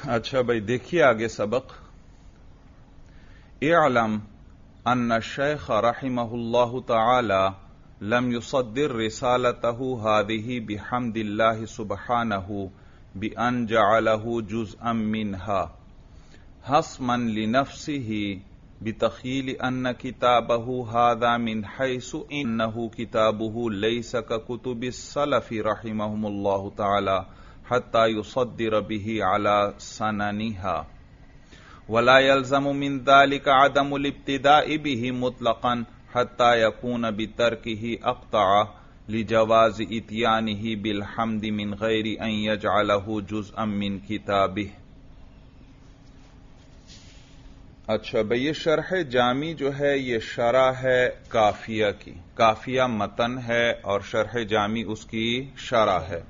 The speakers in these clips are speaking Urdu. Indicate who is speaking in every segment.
Speaker 1: अच्छा भाई देखिए आगे सबक। इअलम अन्न शेख रहिमहुल्लाहु तआला लम युसद्दिर रिसालतहु हादिही बिहम्दिल्लाहि सुब्हानहु बिअन जअलहु जुज़अम मिनहा हस्मन लिनफ्सिही बितख़ील अन्न किताबहु हादा मिन हैसु इन्नहु किताबुहु लैसा ककुतुबिस सलफ़ि रहिमहुमुल्लाहु तआला हत्ता युसद्दिर बिही अला सननिहा वला यल्ज़मु मिन ज़ालिका अदमुल इब्तिदाइ बिही मुतलक़न हत्ता यकून बितर्किही अक़तअ लिजवाज़ इत्यानिही बिलहम्दि मिन गैरि अन यजअलहु जुज़अम मिन किताबिही। अच्छा भाई ये शरह जामी जो है ये शरह है काफिया की, काफिया मतन है और शरह जामी उसकी शरह है।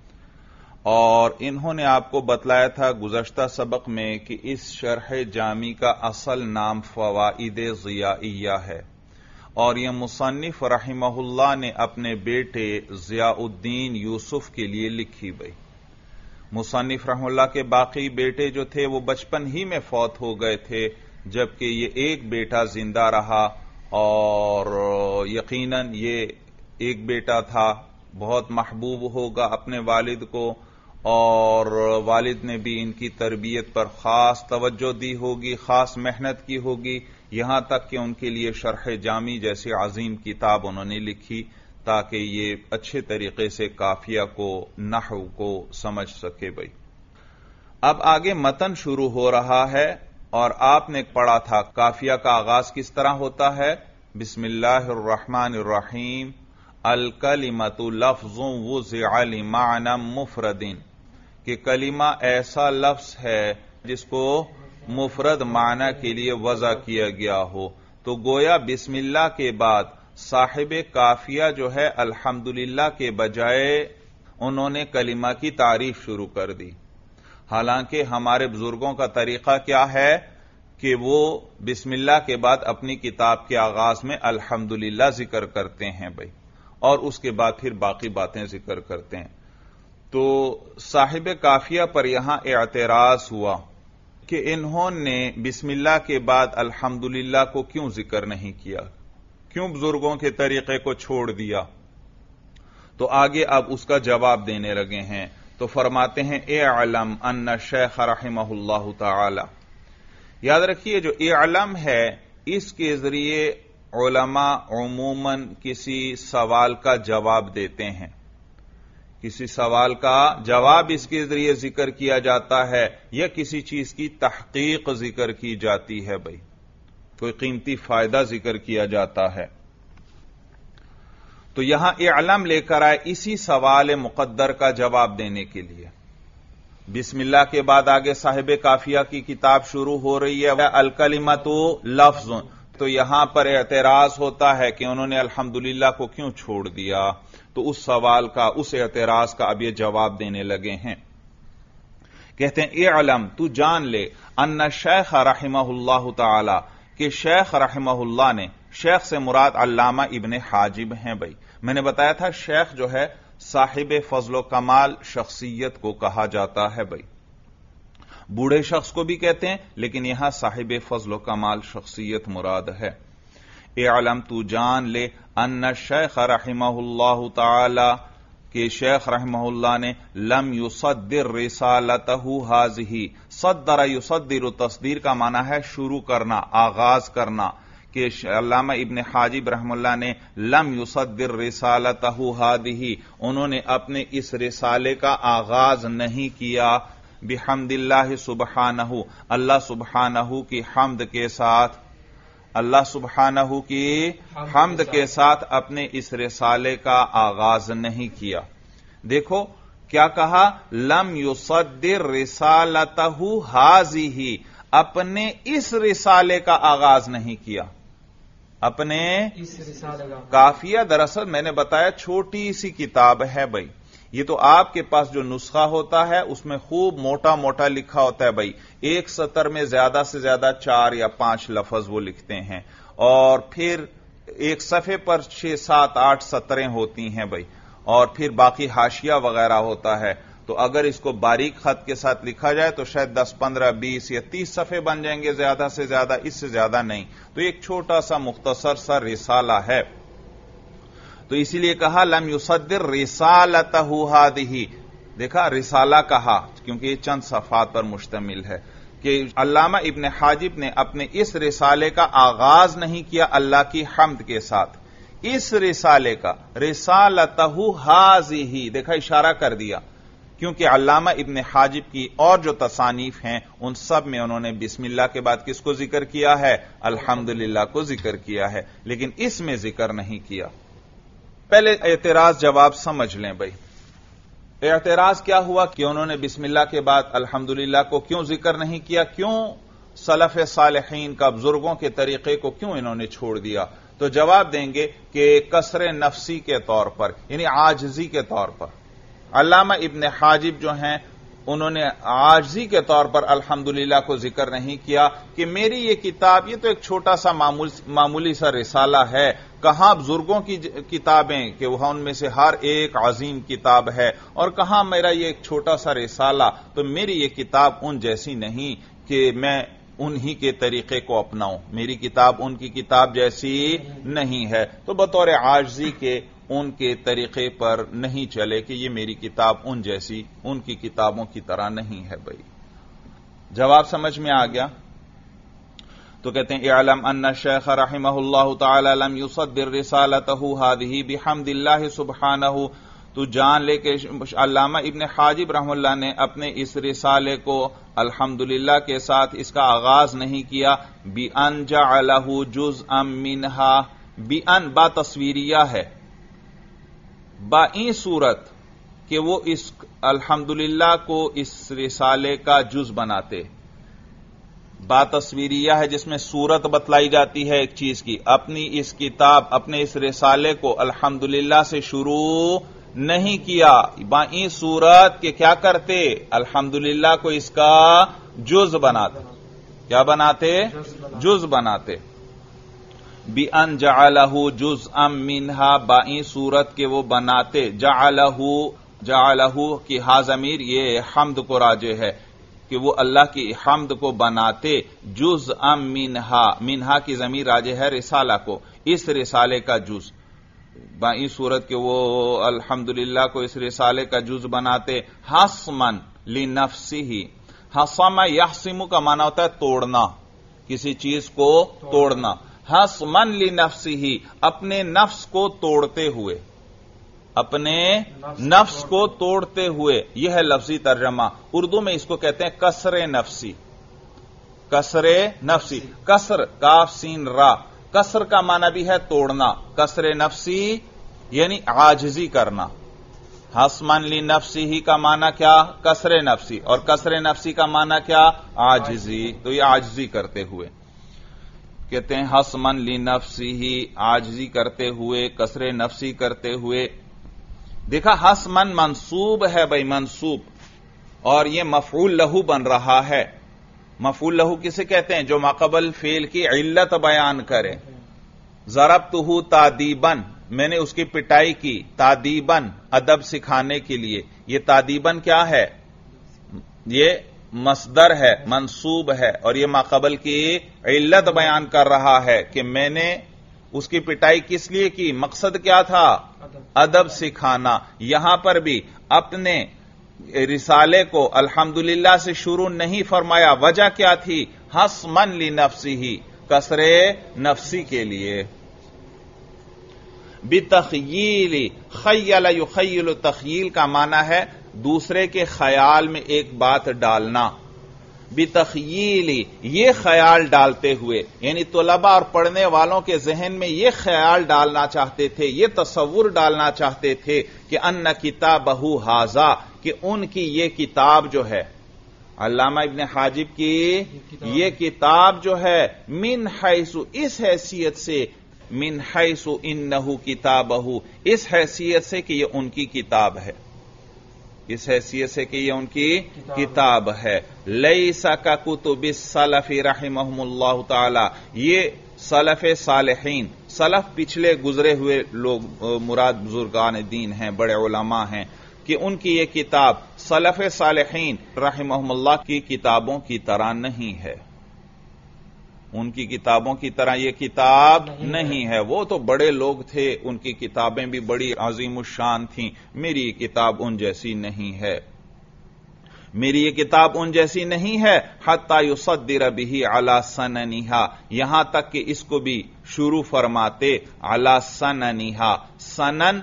Speaker 1: और इन्होंने आपको बतलाया था गुज़श्ता सबक में कि इस शरह जामी का असल नाम फ़वाइद ज़ियाइया है और यह मुसन्निफ रहिमहुल्लाह ने अपने बेटे ज़ियाउद्दीन यूसुफ के लिए लिखी गई। मुसन्निफ रहमहुल्लाह के बाकी बेटे जो थे वो बचपन ही में फौत हो गए थे, जबकि ये एक बेटा जिंदा रहा और यकीनन ये एक बेटा था, बहुत महबूब होगा अपने वालिद को और वालिद ने भी इनकी तरबियत पर खास तवज्जो दी होगी, खास मेहनत की होगी, यहां तक कि उनके लिए शरह जामी जैसी अजीम किताब उन्होंने लिखी ताकि ये अच्छे तरीके से काफिया को, नहव को समझ सके। भाई अब आगे मतन शुरू हो रहा है और आपने पढ़ा था काफिया का आगाज किस तरह होता है, बिस्मिल्लाहिर्रहमानिर्रहीम अल कलिमतु लफ्ज़ुन वुज़िअ लिमाना मुफरदिन, कि कलिमा ऐसा लफ्ज है जिसको मुफरद माना के लिए वज़ा किया गया हो। तो गोया बिस्मिल्लाह के बाद साहिब काफिया जो है अल्हम्दुलिल्लाह के बजाय उन्होंने कलिमा की तारीफ शुरू कर दी। हालांकि हमारे बुजुर्गों का तरीका क्या है कि वो बिस्मिल्लाह के बाद अपनी किताब के आगाज में अल्हम्दुलिल्लाह जिक्र करते हैं भाई, और उसके बाद फिर बाकी बातें जिक्र करते हैं। तो साहिब काफिया पर यहां एतराज हुआ कि इन्होंने बिस्मिल्लाह के बाद अल्हम्दुलिल्लाह को क्यों जिक्र नहीं किया, क्यों बुजुर्गों के तरीके को छोड़ दिया। तो आगे अब उसका जवाब देने लगे हैं। तो फरमाते हैं इअलम अन्न शेख रहिमहुल्लाहु तआला, याद रखिए जो इअलम है इसके जरिए उलमा उमूमन किसी सवाल का जवाब देते हैं, किसी सवाल का जवाब इसके जरिए जिक्र किया जाता है या किसी चीज की तहकीक जिक्र की जाती है। भाई कोई कीमती फायदा जिक्र किया जाता है। तो यहां इअलम लेकर आए इसी सवाल मुकद्दर का जवाब देने के लिए। बिस्मिल्लाह के बाद आगे साहिब काफिया की किताब शुरू हो रही है अल कलिमतु लफ्ज़ुन, तो यहां पर एतराज होता है कि उन्होंने अल्हम्दुलिल्लाह को क्यों छोड़ दिया। तो उस सवाल का, उस एतराज का अब ये जवाब देने लगे हैं। कहते हैं इअलम, तू जान ले, अन्न शेख रहिमहुल्लाहु तआला, कि शेख रहिमहुल्लाह ने, शेख से मुराद अल्लामा इब्ने हाजिब हैं। भाई मैंने बताया था शेख जो है साहिब फजलो कमाल शख्सियत को कहा जाता है। भाई बूढ़े शख्स को भी कहते हैं, लेकिन यहां साहिब फजलो कमाल शख्सियत मुराद है। इअलम, तू जान ले, अन्न शेख रहिमहुल्लाहु तआला, के शेख रहमहुल्लाह ने लम युसद्दिर रिसालतहु हाज़िही, सद्दर युसद्दिरु तस्दीर का माना है शुरू करना, आगाज करना, कि अल्लामा इब्ने हाजिब रहमहुल्लाह ने लम युसद्दिर रिसालतहु हाज़िही, उन्होंने अपने इस रिसाले का आगाज नहीं किया बिहम्दिल्लाहि सुब्हानहु, अल्लाह सुब्हानहु की हम्द के साथ, अल्लाह सुब्हानहु की हम्द के साथ अपने इस रिसाले का आगाज नहीं किया। देखो क्या कहा, लम युसद्दिर रिसालतहु हाज़िही, अपने इस रिसाले का आगाज नहीं किया, अपने इस रिसाले का। काफिया दरअसल मैंने बताया छोटी सी किताब है भाई, ये तो आपके पास जो नुस्खा होता है उसमें खूब मोटा मोटा लिखा होता है। भाई एक सतर में ज्यादा से ज्यादा 4 या 5 लफ्ज वो लिखते हैं और फिर एक सफे पर 6, 7, 8 सतरें होती हैं भाई, और फिर बाकी हाशिया वगैरह होता है। تو اگر اس کو باریک خط کے ساتھ لکھا جائے تو شاید 10 15 20 یا 30 صفحے بن جائیں گے، زیادہ سے زیادہ، اس سے زیادہ نہیں. تو ایک چھوٹا سا مختصر سا رسالہ ہے. تو اسی لیے کہا لم یصدر رسالتہ ہذہ، دیکھا رسالہ کہا کیونکہ یہ چند صفحات پر مشتمل ہے کہ علامہ ابن حاجب نے اپنے اس رسالے کا آغاز نہیں کیا اللہ کی حمد کے ساتھ. اس رسالے کا رسالتہ ہذہ، دیکھا اشارہ کر دیا، کیونکہ علامہ ابن حاجب کی اور جو تصانیف ہیں ان سب میں انہوں نے بسم اللہ کے بعد کس کو ذکر کیا ہے؟ الحمدللہ کو ذکر کیا ہے، لیکن اس میں ذکر نہیں کیا. پہلے اعتراض جواب سمجھ لیں بھائی. اعتراض کیا ہوا کہ انہوں نے بسم اللہ کے بعد الحمدللہ کو کیوں ذکر نہیں کیا؟ کیوں سلف صالحین کا، بزرگوں کے طریقے کو کیوں انہوں نے چھوڑ دیا؟ تو جواب دیں گے کہ کسر نفسی کے طور پر، یعنی عاجزی کے طور پر. علامہ ابن حاجب جو ہیں انہوں نے عاجزی کے طور پر الحمدللہ کو ذکر نہیں کیا کہ میری یہ کتاب، یہ تو ایک چھوٹا سا معمولی سا رسالہ ہے، کہاں بزرگوں کی کتابیں کہ وہ ان میں سے ہر ایک عظیم کتاب ہے، اور کہاں میرا یہ ایک چھوٹا سا رسالہ. تو میری یہ کتاب ان جیسی نہیں کہ میں انہی کے طریقے کو اپناؤں، میری کتاب ان کی کتاب جیسی نہیں ہے. تو بطور عاجزی کے ان کے طریقے پر نہیں چلے کہ یہ میری کتاب ان جیسی، ان کی کتابوں کی طرح نہیں ہے. بھائی جواب سمجھ میں آ گیا؟ تو کہتے ہیں اعلم ان الشیخ رحمہ اللہ تعالی لم یصدر رسالتہ ہذہ بحمد اللہ سبحانہ. تو جان لے کہ علامہ ابن حاجب رحمہ اللہ نے اپنے اس رسالے کو الحمدللہ کے ساتھ اس کا آغاز نہیں کیا بِأَن جَعَلَهُ جُزْءًا مِّنْهَا. بِأَن با تصویریہ ہے، بائیں صورت کہ وہ اس الحمدللہ کو اس رسالے کا جز بناتے. با تصویریہ ہے جس میں صورت بتلائی جاتی ہے ایک چیز کی. اپنی اس کتاب، اپنے اس رسالے کو الحمدللہ سے شروع نہیں کیا، بائیں صورت کہ کیا کرتے؟ الحمدللہ کو اس کا جز بناتے. کیا بناتے؟ جز بناتے. بِأَن جَعَلَهُ جُزْءًا مِّنْهَا، بائیں صورت کے وہ بناتے. جعلہ کی ہا ضمیر یہ حمد کو راجع ہے کہ وہ اللہ کی حمد کو بناتے. جزءًا مِّنْهَا، منہا کی ضمیر راجع ہے رسالہ کو، اس رسالے کا جز. بائیں صورت کے وہ الحمدللہ کو اس رسالے کا جز بناتے. حسمن لنفسہ، حسم یحسم کا معنی ہوتا ہے توڑنا، کسی چیز کو توڑنا. حسمن لنفسہ، اپنے نفس کو توڑتے ہوئے، اپنے نفس کو توڑتے ہوئے. یہ ہے لفظی ترجمہ. اردو میں اس کو کہتے ہیں کسر نفسی. کسر نفسی، کسر کاف سین را، کسر کا معنی بھی ہے توڑنا. کسر نفسی یعنی عاجزی کرنا. حسمن لنفسہ کا معنی کیا؟ کسر نفسی. اور کسر نفسی کا معنی کیا؟ عاجزی. تو یہ عاجزی کرتے ہوئے کہتے ہیں حسمن لنفسہ، عاجزی کرتے ہوئے، کسر نفسی کرتے ہوئے. دیکھا حسمن منصوب ہے بھائی، منصوب، اور یہ مفعول لہو بن رہا ہے. مفعول لہو کسے کہتے ہیں؟ جو ماقبل فعل کی علت بیان کرے. ضربتہ تادیباً، میں نے اس کی پٹائی کی. تادیباً ادب سکھانے کے لیے. یہ تادیباً کیا ہے؟ یہ مصدر ہے، منصوب ہے، اور یہ ماقبل کی علت بیان کر رہا ہے کہ میں نے اس کی پٹائی کس لیے کی، مقصد کیا تھا؟ ادب سکھانا. یہاں پر بھی اپنے رسالے کو الحمدللہ سے شروع نہیں فرمایا. وجہ کیا تھی؟ حسمن لنفسہ، کسر نفسی کے لیے. بتخییل، خیل یخیل، تخییل کا معنی ہے دوسرے کے خیال میں ایک بات ڈالنا. بتخییل، یہ خیال ڈالتے ہوئے، یعنی طلباء اور پڑھنے والوں کے ذہن میں یہ خیال ڈالنا چاہتے تھے، یہ تصور ڈالنا چاہتے تھے کہ ان کتابہ ھذا، کہ ان کی یہ کتاب جو ہے، علامہ ابن حاجب کی یہ کتاب جو ہے، من حیث، اس حیثیت سے، من حیث انہ کتابہ، اس حیثیت سے کہ یہ ان کی کتاب ہے، اس حیثیت سے کہ یہ ان کی کتاب ہے. لیس ککتب السلف رحمہم اللہ تعالی، یہ سلف صالحین، سلف پچھلے گزرے ہوئے لوگ مراد بزرگان دین ہیں، بڑے علماء ہیں، کہ ان کی یہ کتاب سلف صالحین رحمہم اللہ کی کتابوں کی طرح نہیں ہے. ان کی کتابوں کی طرح یہ کتاب نہیں ہے. وہ تو بڑے لوگ تھے، ان کی کتابیں بھی بڑی عظیم الشان تھیں. میری یہ کتاب ان جیسی نہیں ہے. میری یہ کتاب ان جیسی نہیں ہے. حتی یصدر بہ علی سننہا، یہاں تک کہ اس کو بھی شروع فرماتے علی سننہا. سنن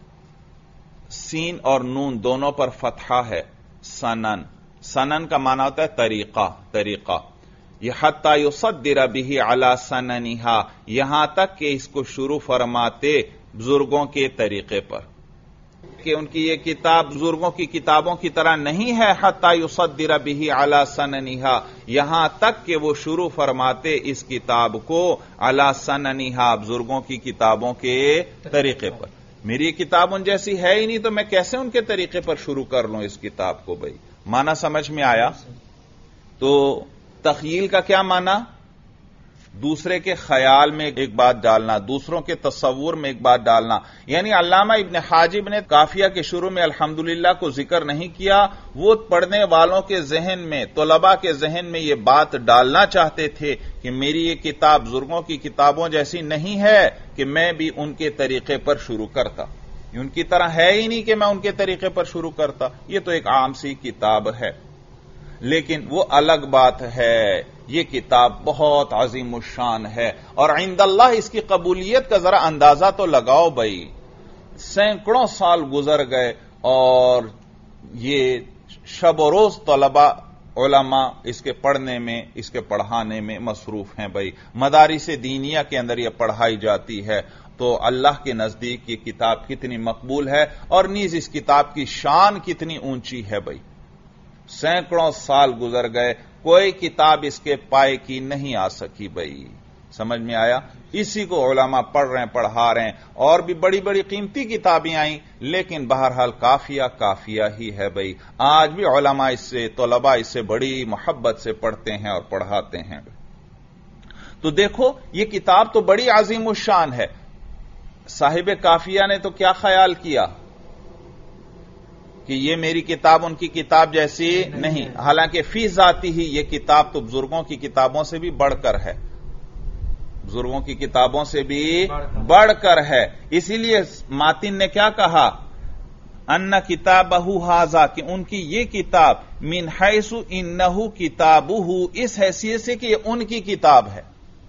Speaker 1: سین اور نون دونوں پر فتحہ ہے. سنن، سنن کا معنی ہوتا ہے طریقہ، طریقہ. یہ حتی یصدر بہ علی سننہا، یہاں تک کہ اس کو شروع فرماتے بزرگوں کے طریقے پر، کہ ان کی یہ کتاب بزرگوں کی کتابوں کی طرح نہیں ہے. حتی یصدر بہ علی سننہا، یہاں تک کہ وہ شروع فرماتے اس کتاب کو علی سننہا، بزرگوں کی کتابوں کے طریقے پر. میری یہ کتاب ان جیسی ہے ہی نہیں، تو میں کیسے ان کے طریقے پر شروع کر لوں اس کتاب کو؟ بھائی معنی سمجھ میں آیا؟ تو تخیل کا کیا معنی؟ دوسرے کے خیال میں ایک بات ڈالنا، دوسروں کے تصور میں ایک بات ڈالنا. یعنی علامہ ابن حاجب نے قافیہ کے شروع میں الحمدللہ کو ذکر نہیں کیا. وہ پڑھنے والوں کے ذہن میں، طلباء کے ذہن میں یہ بات ڈالنا چاہتے تھے کہ میری یہ کتاب بزرگوں کی کتابوں جیسی نہیں ہے کہ میں بھی ان کے طریقے پر شروع کرتا. ان کی طرح ہے ہی نہیں کہ میں ان کے طریقے پر شروع کرتا. یہ تو ایک عام سی کتاب ہے. لیکن وہ الگ بات ہے، یہ کتاب بہت عظیم الشان ہے، اور عند اللہ اس کی قبولیت کا ذرا اندازہ تو لگاؤ بھائی. سینکڑوں سال گزر گئے اور یہ شب و روز طلباء علماء اس کے پڑھنے میں، اس کے پڑھانے میں مصروف ہیں بھائی. مدارس دینیہ کے اندر یہ پڑھائی جاتی ہے. تو اللہ کے نزدیک یہ کتاب کتنی مقبول ہے، اور نیز اس کتاب کی شان کتنی اونچی ہے بھائی. سینکڑوں سال گزر گئے، کوئی کتاب اس کے پائے کی نہیں آ سکی بھائی. سمجھ میں آیا؟ اسی کو علماء پڑھ رہے ہیں، پڑھا رہے ہیں. اور بھی بڑی بڑی قیمتی کتابیں آئیں، لیکن بہرحال کافیہ کافیہ ہی ہے بھائی. آج بھی علماء اس سے، طلباء اس سے بڑی محبت سے پڑھتے ہیں اور پڑھاتے ہیں. تو دیکھو یہ کتاب تو بڑی عظیم الشان ہے. صاحب کافیہ نے تو کیا خیال کیا کہ یہ میری کتاب ان کی کتاب جیسی نہیں، حالانکہ فی ذاتی ہی یہ کتاب تو بزرگوں کی کتابوں سے بھی بڑھ کر ہے، بزرگوں کی کتابوں سے بھی بڑھ کر ہے. اسی لیے ماتن نے کیا کہا؟ ان کتابہ ھذا، کہ ان کی یہ کتاب من حیث انہ کتابہ، اس حیثیت سے کہ یہ ان کی کتاب ہے.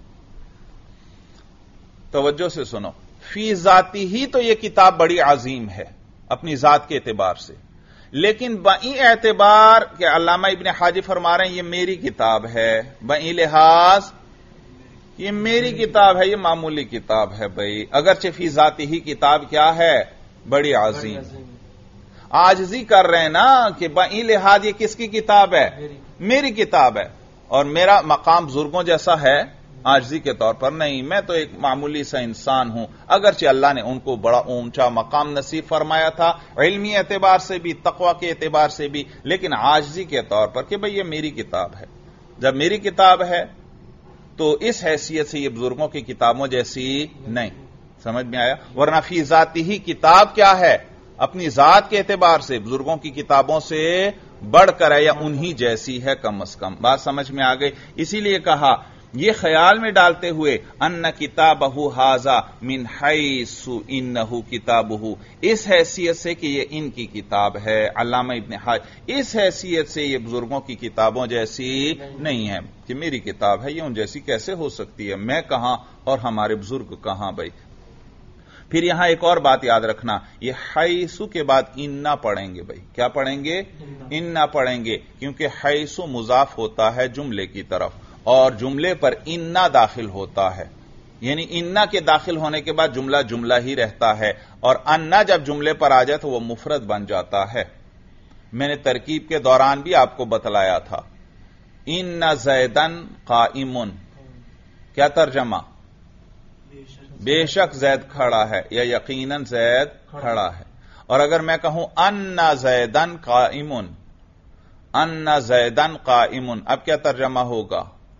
Speaker 1: توجہ سے سنو، فی ذاتی ہی تو یہ کتاب بڑی عظیم ہے اپنی ذات کے اعتبار سے، لیکن بئی اعتبار کہ علامہ ابن حاجب فرما رہے ہیں یہ میری کتاب ہے، بئی لحاظ یہ میری کتاب ہے، یہ معمولی کتاب ہے بھائی. اگرچہ فی ذاتی ہی کتاب کیا ہے؟ بڑی عظیم. عاجزی کر رہے ہیں نا کہ بئی لحاظ یہ کس کی کتاب ہے؟ میری کتاب ہے. اور میرا مقام بزرگوں جیسا ہے؟ عاجزی کے طور پر نہیں، میں تو ایک معمولی سا انسان ہوں. اگرچہ اللہ نے ان کو بڑا اونچا مقام نصیب فرمایا تھا، علمی اعتبار سے بھی، تقوی کے اعتبار سے بھی، لیکن عاجزی کے طور پر کہ بھئی یہ میری کتاب ہے. جب میری کتاب ہے تو اس حیثیت سے یہ بزرگوں کی کتابوں جیسی نہیں. سمجھ میں آیا؟ ورنہ فی ذاتی ہی کتاب کیا ہے؟ اپنی ذات کے اعتبار سے بزرگوں کی کتابوں سے بڑھ کر ہے، یا انہی جیسی ہے کم از کم. بات سمجھ میں آ گئی؟ اسی لیے کہا یہ خیال میں ڈالتے ہوئے ان کتابہ ھذا من حیث انہ کتابہ، اس حیثیت سے کہ یہ ان کی کتاب ہے، علامہ ابن حاجب اس حیثیت سے یہ بزرگوں کی کتابوں جیسی نہیں ہے کہ میری کتاب ہے، یہ ان جیسی کیسے ہو سکتی ہے؟ میں کہاں اور ہمارے بزرگ کہاں بھائی. پھر یہاں ایک اور بات یاد رکھنا، یہ حیث کے بعد اننا پڑھیں گے بھائی. کیا پڑھیں گے؟ اننا پڑھیں گے، کیونکہ حیث مضاف ہوتا ہے جملے کی طرف، اور جملے پر اننا داخل ہوتا ہے. یعنی اننا کے داخل ہونے کے بعد جملہ جملہ ہی رہتا ہے، اور انا جب جملے پر آ جائے تو وہ مفرد بن جاتا ہے. میں نے ترکیب کے دوران بھی آپ کو بتلایا تھا. ان زیدن قائم، کیا ترجمہ؟ بے شک زید کھڑا ہے، یا یقیناً زید کھڑا ہے. اور اگر میں کہوں ان زیدن قائم، ان زیدن قائم، اب کیا ترجمہ ہوگا؟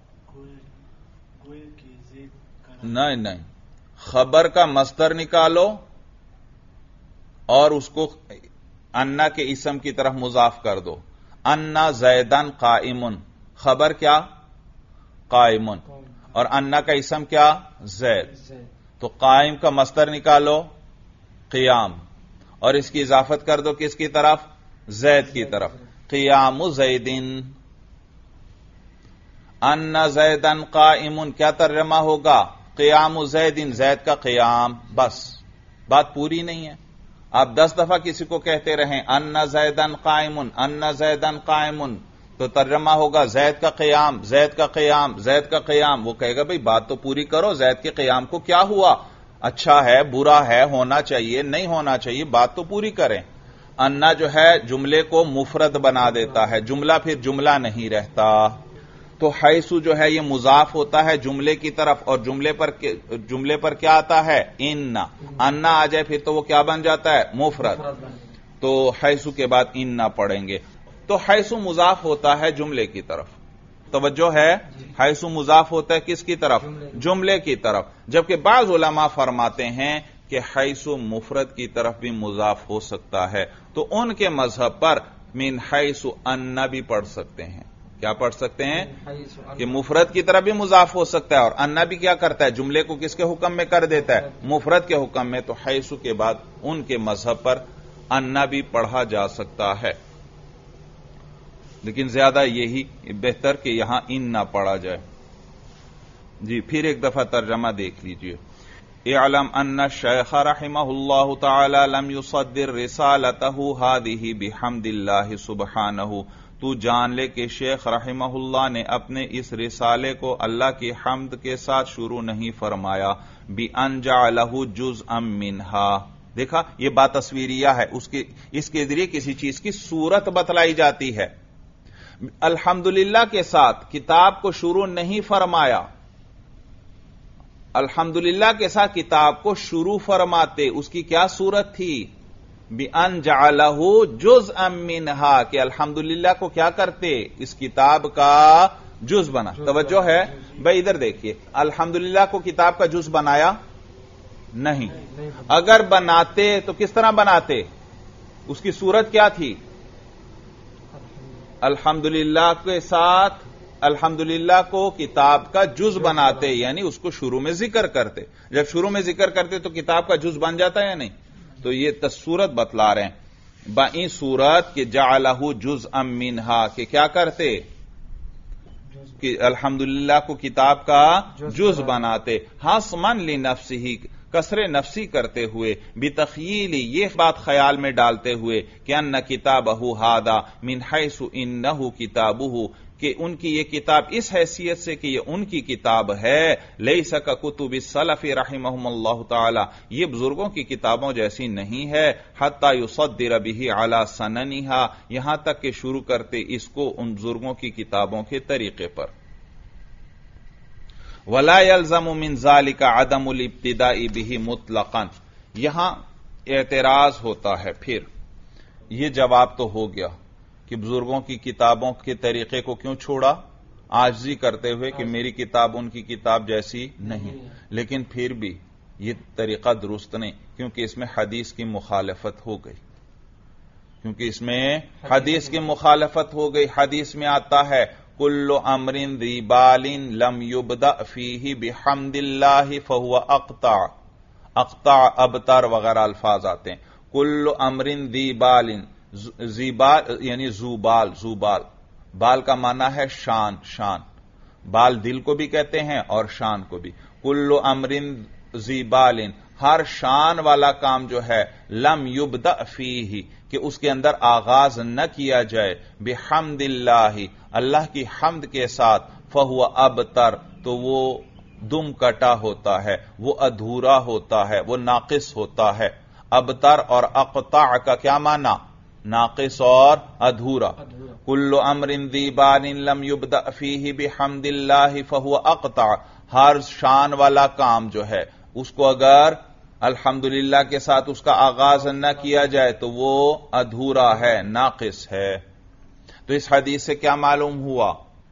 Speaker 1: نہیں، خبر کا مصدر نکالو اور اس کو انا کے اسم کی طرف مضاف کر دو. انا زیدن قائمن، خبر کیا؟ قائمن. اور انا کا اسم کیا؟ زید. تو قائم کا مصدر نکالو قیام، اور اس کی اضافت کر دو کس کی طرف؟ زید کی طرف. قیام زیدن. انا زیدن قائمن کیا ترجمہ ہوگا؟ قیام زیدن، زید کا قیام. بس بات پوری نہیں ہے. آپ 10 دفعہ کسی کو کہتے رہیں انا زیدن قائمن، انا زیدن قائمن، تو ترجمہ ہوگا زید کا قیام، زید کا قیام، زید کا قیام. وہ کہے گا بھئی بات تو پوری کرو، زید کے قیام کو کیا ہوا؟ اچھا ہے، برا ہے، ہونا چاہیے، نہیں ہونا چاہیے، بات تو پوری کریں. انا جو ہے جملے کو مفرد بنا دیتا ہے، جملہ پھر جملہ نہیں رہتا. تو حیثو جو ہے یہ مضاف ہوتا ہے جملے کی طرف، اور جملے پر کیا آتا ہے؟ انا آ جائے پھر تو وہ کیا بن جاتا ہے؟ مفرد. تو حیثو کے بعد انا پڑھیں گے. تو حیثو مضاف ہوتا ہے جملے کی طرف. توجہ ہے، حیثو مضاف ہوتا ہے کس کی طرف؟ جملے کی طرف. جبکہ بعض علماء فرماتے ہیں کہ حیثو مفرد کی طرف بھی مضاف ہو سکتا ہے. تو ان کے مذہب پر من حیثو انا بھی پڑھ سکتے ہیں. کیا پڑھ سکتے ہیں؟ کہ مفرد کی طرف بھی مضاف ہو سکتا ہے، اور انا بھی کیا کرتا ہے؟ جملے کو کس کے حکم میں کر دیتا ہے؟ مفرد کے حکم میں. تو حیثو کے بعد ان کے مذہب پر انا بھی پڑھا جا سکتا ہے، لیکن زیادہ یہی بہتر کہ یہاں ان نہ پڑھا جائے. جی پھر ایک دفعہ ترجمہ دیکھ لیجئے. اعلم ان الشیخ رحمہ اللہ تعالی لم یصدر رسالتہ ہذہ بحمد اللہ سبحانہ. تو جان لے کہ شیخ رحمہ اللہ نے اپنے اس رسالے کو اللہ کی حمد کے ساتھ شروع نہیں فرمایا. بأن جعلہ جزءا منہا. دیکھا یہ بات تصویریہ ہے، اس کے ذریعے کسی چیز کی صورت بتلائی جاتی ہے. الحمدللہ کے ساتھ کتاب کو شروع نہیں فرمایا. الحمدللہ کے ساتھ کتاب کو شروع فرماتے اس کی کیا صورت تھی؟ بِأَن جَعَلَهُ جُزْءًا مِّنْهَا کہ الحمدللہ کو کیا کرتے؟ اس کتاب کا جز بنا. توجہ ہے بھائی، ادھر دیکھیے، الحمدللہ کو کتاب کا جز بنایا نہیں. اگر بناتے تو کس طرح بناتے؟ اس کی صورت کیا تھی؟ الحمدللہ کے ساتھ الحمدللہ کو کتاب کا جز بناتے، یعنی اس کو شروع میں ذکر کرتے. جب شروع میں ذکر کرتے تو کتاب کا جز بن جاتا ہے یا نہیں؟ تو یہ تصورت بتلا رہے ہیں. بائیں صورت کہ جعلہ جزءا منہا کہ کیا کرتے؟ کہ الحمدللہ کو کتاب کا جز بناتے. حسما لنفسہ کسر نفسی کرتے ہوئے، بتخییلی یہ بات خیال میں ڈالتے ہوئے کہ ان کتابہ ھذا من حیث انہ کتابہ کہ ان کی یہ کتاب اس حیثیت سے کہ یہ ان کی کتاب ہے. لیس ککتب السلف رحمہم اللہ تعالی یہ بزرگوں کی کتابوں جیسی نہیں ہے. حتی یصدر بہ علی سننھا یہاں تک کہ شروع کرتے اس کو ان بزرگوں کی کتابوں کے طریقے پر. ولا يلزم من ذلك عدم الابتداء به مطلقا یہاں اعتراض ہوتا ہے. پھر یہ جواب تو ہو گیا کہ بزرگوں کی کتابوں کے طریقے کو کیوں چھوڑا؟ عاجزی کرتے ہوئے کہ میری کتاب ان کی کتاب جیسی نہیں. لیکن پھر بھی یہ طریقہ درست نہیں، کیونکہ اس میں حدیث کی مخالفت ہو گئی. حدیث میں آتا ہے کل امر ذی بال لم یبدأ فیہ بحمد اللہ فہو اقطع ابتر وغیرہ الفاظ آتے ہیں. کل امر ذی بال، زیبال یعنی زوبال، بال کا معنی ہے شان، بال دل کو بھی کہتے ہیں اور شان کو بھی. کل امر ذی بال ہر شان والا کام جو ہے، لم یبدأ فیہ کہ اس کے اندر آغاز نہ کیا جائے، بحمد اللہ اللہ کی حمد کے ساتھ، فہو ابتر تو وہ دم کٹا ہوتا ہے، وہ ادھورا ہوتا ہے، وہ ناقص ہوتا ہے. ابتر اور اقطع کا کیا معنی؟ ناقص اور ادھورا. کل امر ذی بال لم یبدأ فیہ بحمد اللہ فہو اقطع ہر شان والا کام جو ہے اس کو اگر الحمدللہ کے ساتھ اس کا آغاز نہ کیا جائے تو وہ ادھورا ہے، ناقص ہے. تو اس حدیث سے کیا معلوم ہوا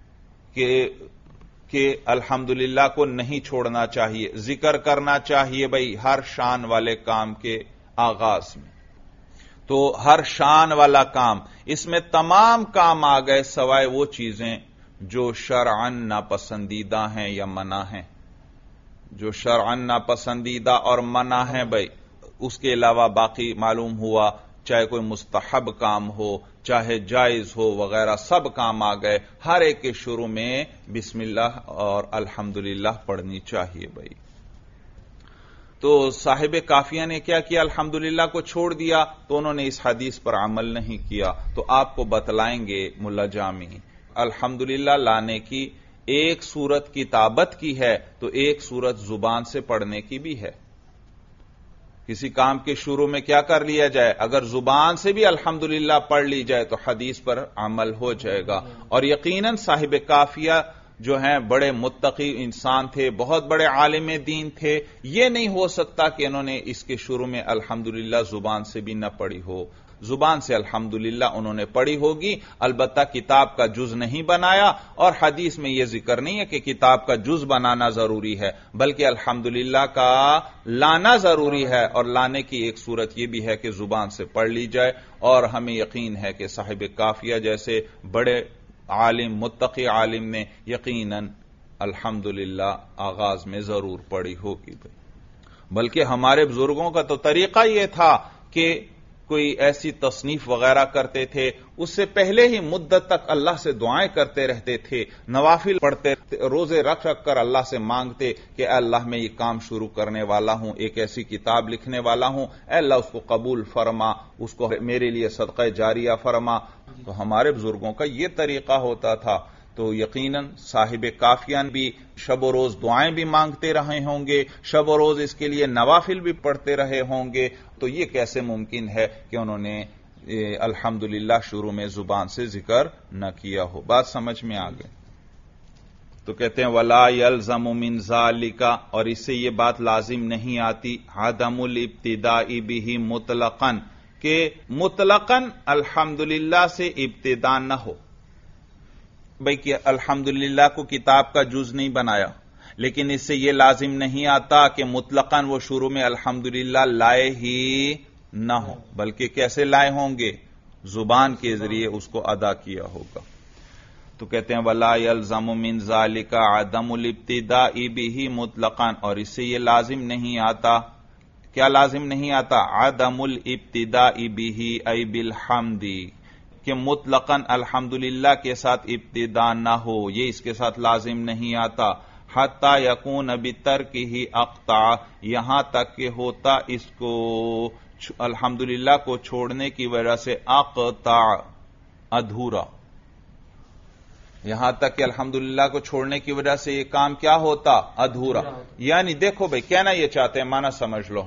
Speaker 1: کہ الحمدللہ کو نہیں چھوڑنا چاہیے، ذکر کرنا چاہیے بھئی ہر شان والے کام کے آغاز میں. تو ہر شان والا کام، اس میں تمام کام آ گئے سوائے وہ چیزیں جو شرعن ناپسندیدہ ہیں یا منع ہیں. جو شرعن ناپسندیدہ اور منع ہیں بھائی، اس کے علاوہ باقی معلوم ہوا، چاہے کوئی مستحب کام ہو چاہے جائز ہو وغیرہ، سب کام آ گئے. ہر ایک کے شروع میں بسم اللہ اور الحمدللہ پڑھنی چاہیے بھائی. تو صاحب کافیہ نے کیا کیا؟ الحمدللہ کو چھوڑ دیا، تو انہوں نے اس حدیث پر عمل نہیں کیا. تو آپ کو بتلائیں گے ملا جامی، الحمدللہ لانے کی ایک صورت کتابت کی ہے تو ایک صورت زبان سے پڑھنے کی بھی ہے. کسی کام کے شروع میں کیا کر لیا جائے؟ اگر زبان سے بھی الحمدللہ پڑھ لی جائے تو حدیث پر عمل ہو جائے گا. اور یقیناً صاحب کافیہ جو ہیں بڑے متقی انسان تھے، بہت بڑے عالم دین تھے. یہ نہیں ہو سکتا کہ انہوں نے اس کے شروع میں الحمدللہ زبان سے بھی نہ پڑھی ہو. زبان سے الحمدللہ انہوں نے پڑھی ہوگی، البتہ کتاب کا جز نہیں بنایا. اور حدیث میں یہ ذکر نہیں ہے کہ کتاب کا جز بنانا ضروری ہے، بلکہ الحمدللہ کا لانا ضروری ہے. اور لانے کی ایک صورت یہ بھی ہے کہ زبان سے پڑھ لی جائے. اور ہمیں یقین ہے کہ صاحب کافیہ جیسے بڑے عالم متقی عالم نے یقیناً الحمدللہ آغاز میں ضرور پڑھی ہوگی. بلکہ ہمارے بزرگوں کا تو طریقہ یہ تھا کہ کوئی ایسی تصنیف وغیرہ کرتے تھے، اس سے پہلے ہی مدت تک اللہ سے دعائیں کرتے رہتے تھے، نوافل پڑھتے، روزے رکھ رکھ کر اللہ سے مانگتے کہ اے اللہ میں یہ کام شروع کرنے والا ہوں، ایک ایسی کتاب لکھنے والا ہوں، اے اللہ اس کو قبول فرما، اس کو میرے لیے صدقہ جاریہ فرما. تو ہمارے بزرگوں کا یہ طریقہ ہوتا تھا. تو یقیناً صاحب کافیان بھی شب و روز دعائیں بھی مانگتے رہے ہوں گے، شب و روز اس کے لیے نوافل بھی پڑھتے رہے ہوں گے. تو یہ کیسے ممکن ہے کہ انہوں نے الحمدللہ شروع میں زبان سے ذکر نہ کیا ہو؟ بات سمجھ میں آ گئی. تو کہتے ہیں وَلَا يَلْزَمُ مِنْ ذَلِكَ، اور اس سے یہ بات لازم نہیں آتی عدم الابتداء بِهِ مطلقاً، کہ مطلقاً الحمدللہ سے ابتدا نہ ہو. بھئی کہ الحمدللہ کو کتاب کا جز نہیں بنایا، لیکن اس سے یہ لازم نہیں آتا کہ مطلقاً وہ شروع میں الحمدللہ لائے ہی نہ ہو، بلکہ کیسے لائے ہوں گے؟ زبان کے ذریعے اس کو ادا کیا ہوگا. تو کہتے ہیں وَلَا يَلْزَمُ مِنْ ذَلِكَ عَدَمُ الْإِبْتِدَاءِ بِهِ مُطْلَقًا، اور اس سے یہ لازم نہیں آتا. کیا لازم نہیں آتا؟ عدم الابتداء به ای بالحمد، کہ مطلقاً الحمدللہ کے ساتھ ابتدا نہ ہو، یہ اس کے ساتھ لازم نہیں آتا. حتی یکون بترکہ اقطع، یہاں تک کہ ہوتا اس کو الحمدللہ کو چھوڑنے کی وجہ سے اقطع، ادھورا. یہاں تک کہ الحمدللہ کو چھوڑنے کی وجہ سے یہ کام کیا ہوتا؟ ادھورا. یعنی دیکھو بھئی کہنا یہ چاہتے ہیں، معنی سمجھ لو،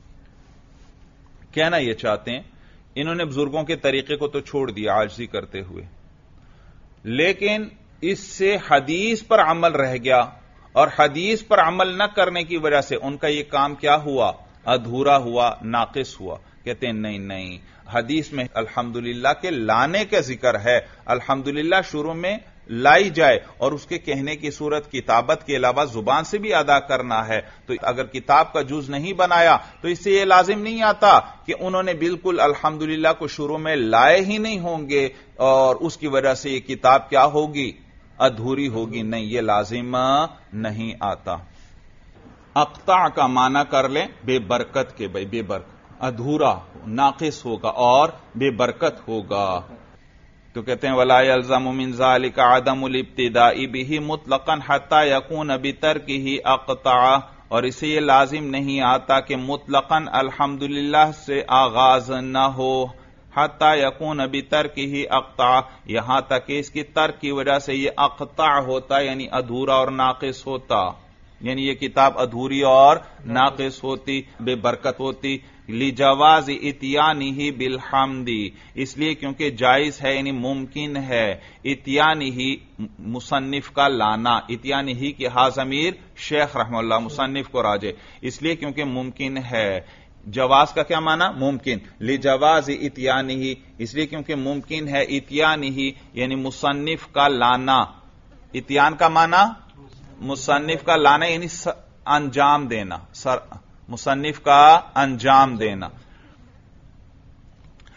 Speaker 1: کہنا یہ چاہتے ہیں انہوں نے بزرگوں کے طریقے کو تو چھوڑ دیا عاجزی کرتے ہوئے، لیکن اس سے حدیث پر عمل رہ گیا، اور حدیث پر عمل نہ کرنے کی وجہ سے ان کا یہ کام کیا ہوا؟ ادھورا ہوا، ناقص ہوا. کہتے ہیں نہیں، حدیث میں الحمدللہ کے لانے کا ذکر ہے، الحمدللہ شروع میں لائی جائے، اور اس کے کہنے کی صورت کتابت کے علاوہ زبان سے بھی ادا کرنا ہے. تو اگر کتاب کا جز نہیں بنایا تو اس سے یہ لازم نہیں آتا کہ انہوں نے بالکل الحمدللہ کو شروع میں لائے ہی نہیں ہوں گے اور اس کی وجہ سے یہ کتاب کیا ہوگی؟ ادھوری ہوگی. نہیں، یہ لازم نہیں آتا. اقطع کا معنی کر لیں بے برکت کے، بھائی بے برکت، ادھورا، ناقص ہوگا اور بے برکت ہوگا. تو کہتے ہیں وَلَا يَلْزَمُ مِنْ ذَلِكَ عَدَمُ الْإِبْتِدَاءِ بِهِ مُطْلَقًا حَتَّى يَكُونَ بِتَرْكِهِ اقطع، اور اسے یہ لازم نہیں آتا کہ مطلقاً الحمدللہ سے آغاز نہ ہو. حَتَّى يَكُونَ بِتَرْكِهِ اقطع، یہاں تک کہ اس کی ترک کی وجہ سے یہ اقطع ہوتا، یعنی ادھورا اور ناقص ہوتا، یعنی یہ کتاب ادھوری اور ناقص ہوتی، بے برکت ہوتی. لجواز اتیانہ بالحمد، اس لیے کیونکہ جائز ہے یعنی ممکن ہے، اتیانہ مصنف کا لانا، اتیانہ کی ہا ضمیر شیخ رحمہ اللہ مصنف کو راجع، اس لیے کیونکہ ممکن ہے. جواز کا کیا معنی؟ ممکن. لجواز اتیانہ، اس لیے کیونکہ ممکن ہے، اتیانہ یعنی مصنف کا لانا. اتیان کا معنی مصنف کا لانا یعنی انجام دینا، مصنف کا انجام دینا.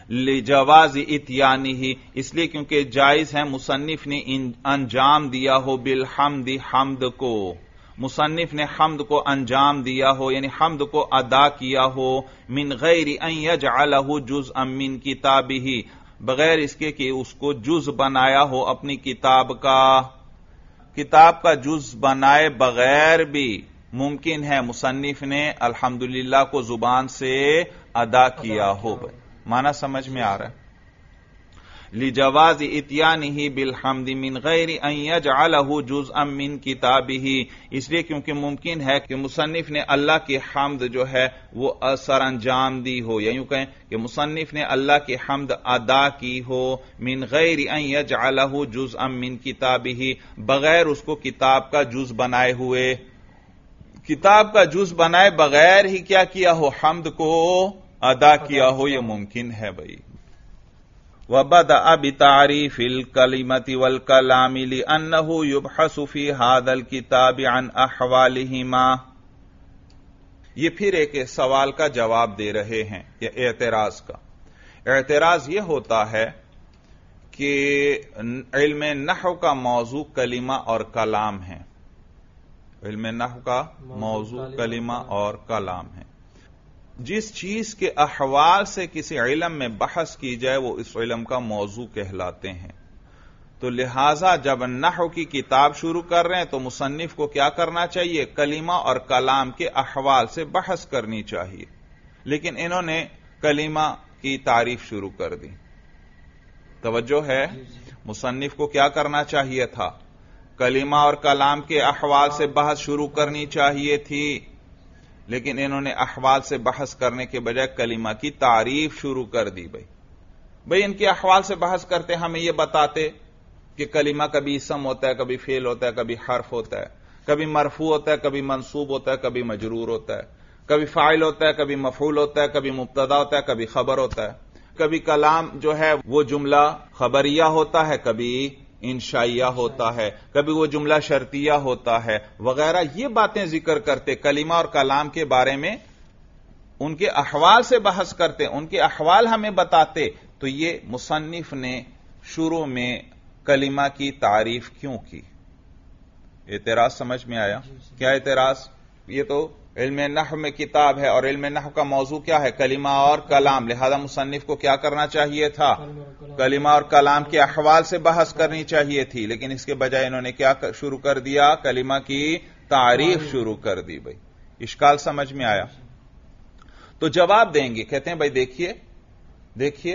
Speaker 1: لجواز اتیانہ، اس لیے کیونکہ جائز ہے مصنف نے انجام دیا ہو بالحمد، حمد کو، مصنف نے حمد کو انجام دیا ہو، یعنی حمد کو ادا کیا ہو، من غیر ان یجعلہ جزءا من کتابہ، بغیر اس کے کہ اس کو جز بنایا ہو اپنی کتاب کا جز بنائے بغیر بھی ممکن ہے مصنف نے الحمدللہ کو زبان سے ادا کیا ہو۔ معنی سمجھ میں آ رہا ہے؟ لجواز اتیانہ بالحمد من غیر ان یجعلہ جزءا من کتابہ، اس لیے کیونکہ ممکن ہے کہ مصنف نے اللہ کی حمد جو ہے وہ سر انجام دی ہو، یا یوں کہیں کہ مصنف نے اللہ کی حمد ادا کی ہو، من غیر ان یجعلہ جزءا من کتابہ، بغیر اس کو کتاب کا جز بنائے ہوئے، کتاب کا جز بنائے بغیر ہی کیا ہو، حمد کو ادا کیا ہو، یہ ممکن ہے بھائی۔ وَبَدَأَ بِتَعْرِيفِ الْكَلِمَةِ وَالْكَلَامِ لِأَنَّهُ يُبْحَثُ فِي هَذَا الْكِتَابِ عَنْ أَحْوَالِهِمَا، یہ پھر ایک سوال کا جواب دے رہے ہیں، یا اعتراض کا۔ اعتراض یہ ہوتا ہے کہ علم نحو کا موضوع کلمہ اور کلام ہے، علم نحو کا موضوع کلمہ اور کلام ہے۔ جس چیز کے احوال سے کسی علم میں بحث کی جائے وہ اس علم کا موضوع کہلاتے ہیں، تو لہذا جب نحو کی کتاب شروع کر رہے ہیں تو مصنف کو کیا کرنا چاہیے؟ کلمہ اور کلام کے احوال سے بحث کرنی چاہیے، لیکن انہوں نے کلمہ کی تعریف شروع کر دی۔ توجہ ہے؟ مصنف کو کیا کرنا چاہیے تھا؟ کلمہ اور کلام کے احوال سے بحث شروع کرنی چاہیے تھی، لیکن انہوں نے احوال سے بحث کرنے کے بجائے کلمہ کی تعریف شروع کر دی۔ بھئی ان کے احوال سے بحث کرتے ہمیں یہ بتاتے کہ کلمہ کبھی اسم ہوتا ہے، کبھی فعل ہوتا ہے، کبھی حرف ہوتا ہے، کبھی مرفوع ہوتا ہے، کبھی منصوب ہوتا ہے، کبھی مجرور ہوتا ہے، کبھی فاعل ہوتا ہے، کبھی مفعول ہوتا ہے، کبھی مبتدا ہوتا ہے، کبھی خبر ہوتا ہے، کبھی کلام جو ہے وہ جملہ خبریہ ہوتا ہے، کبھی انشائیہ ہوتا ہے، کبھی وہ جملہ شرطیہ ہوتا ہے، وغیرہ یہ باتیں ذکر کرتے، کلمہ اور کلام کے بارے میں ان کے احوال سے بحث کرتے، ان کے احوال ہمیں بتاتے۔ تو یہ مصنف نے شروع میں کلمہ کی تعریف کیوں کی؟ اعتراض سمجھ میں آیا؟ کیا اعتراض؟ یہ تو علم نحو میں کتاب ہے اور علم نحو کا موضوع کیا ہے؟ کلمہ اور کلام، لہذا مصنف کو کیا کرنا چاہیے تھا؟ کلمہ اور کلام کے احوال سے بحث کرنی چاہیے تھی، لیکن اس کے بجائے انہوں نے کیا شروع کر دیا؟ کلمہ کی تعریف شروع کر دی۔ بھائی اشکال سمجھ میں آیا؟ تو جواب دیں گے، کہتے ہیں بھائی دیکھیے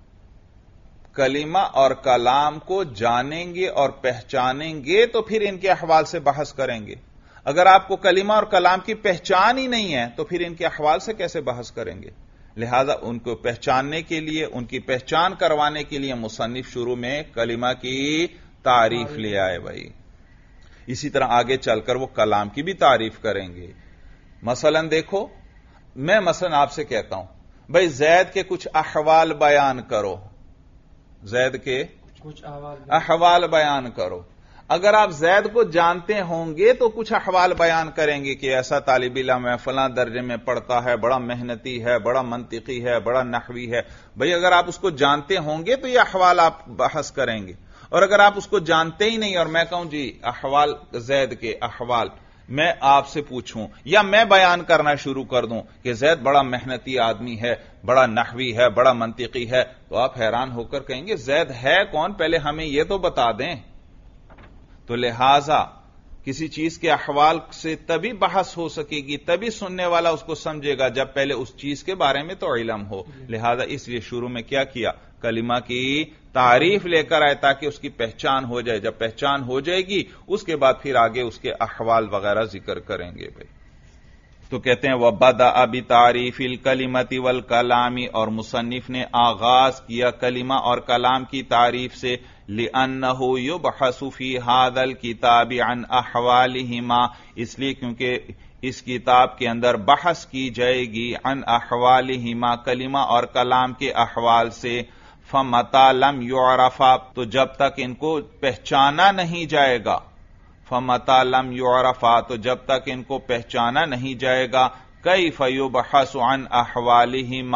Speaker 1: کلمہ اور کلام کو جانیں گے اور پہچانیں گے تو پھر ان کے احوال سے بحث کریں گے۔ اگر آپ کو کلمہ اور کلام کی پہچان ہی نہیں ہے تو پھر ان کے احوال سے کیسے بحث کریں گے؟ لہذا ان کو پہچاننے کے لیے، ان کی پہچان کروانے کے لیے مصنف شروع میں کلمہ کی تعریف لے آئے۔ بھائی اسی طرح آگے چل کر وہ کلام کی بھی تعریف کریں گے۔ مثلا دیکھو، میں مثلا آپ سے کہتا ہوں بھائی زید کے کچھ احوال بیان کرو، زید کے کچھ احوال بیان کرو۔ اگر آپ زید کو جانتے ہوں گے تو کچھ احوال بیان کریں گے کہ ایسا طالب علم ہے، فلاں درجے میں پڑھتا ہے، بڑا محنتی ہے، بڑا منطقی ہے، بڑا نحوی ہے۔ بھئی اگر آپ اس کو جانتے ہوں گے تو یہ احوال آپ بحث کریں گے، اور اگر آپ اس کو جانتے ہی نہیں اور میں کہوں جی احوال زید کے احوال میں آپ سے پوچھوں یا میں بیان کرنا شروع کر دوں کہ زید بڑا محنتی آدمی ہے، بڑا نحوی ہے، بڑا منطقی ہے، تو آپ حیران ہو کر کہیں گے زید ہے کون؟ پہلے ہمیں یہ تو بتا دیں۔ تو لہذا کسی چیز کے احوال سے تبھی بحث ہو سکے گی، تبھی سننے والا اس کو سمجھے گا جب پہلے اس چیز کے بارے میں تو علم ہو۔ لہذا اس لیے شروع میں کیا کیا؟ کلمہ کی تعریف لے کر آئے تاکہ اس کی پہچان ہو جائے۔ جب پہچان ہو جائے گی اس کے بعد پھر آگے اس کے احوال وغیرہ ذکر کریں گے۔ بھائی تو کہتے ہیں وَبَدَأَ بِتَعْرِيفِ الْكَلِمَةِ وَالْكَلَامِ، اور مصنف نے آغاز کیا کلمہ اور کلام کی تعریف سے، لِأَنَّهُ يُبْحَثُ فِي هَذَا الْكِتَابِ عَنْ أَحْوَالِهِمَا، اس لیے کیونکہ اس کتاب کے اندر بحث کی جائے گی عن احوالہما، کلمہ اور کلام کے احوال سے، فَمَتَى لَمْ يُعْرَفَا، تو جب تک ان کو پہچانا نہیں جائے گا، فَمَتَى لَمْ يُعْرَفَا، تو جب تک ان کو پہچانا نہیں جائے گا، كَيْفَ يُبْحَثُ عَنْ أَحْوَالِهِمَا،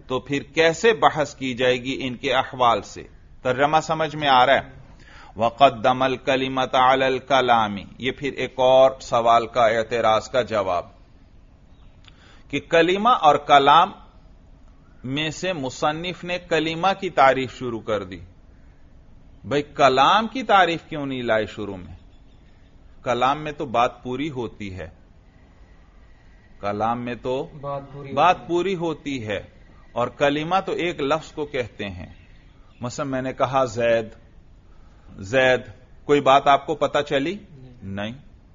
Speaker 1: تو پھر کیسے بحث کی جائے گی ان کے احوال سے؟ ترجمہ سمجھ میں آ رہا ہے؟ وقدم الکلمۃ علی الکلام، یہ پھر ایک اور سوال کا اعتراض کا جواب کہ کلمہ اور کلام میں سے مصنف نے کلمہ کی تعریف شروع کر دی. بھئی کلام کی تعریف کیوں نہیں لائے شروع میں؟ کلام میں تو بات پوری ہوتی ہے، کلام میں تو بات پوری ہوتی ہے، اور کلمہ تو ایک لفظ کو کہتے ہیں. مثلا میں نے کہا زید، زید، کوئی بات آپ کو پتہ چلی؟ نہیں.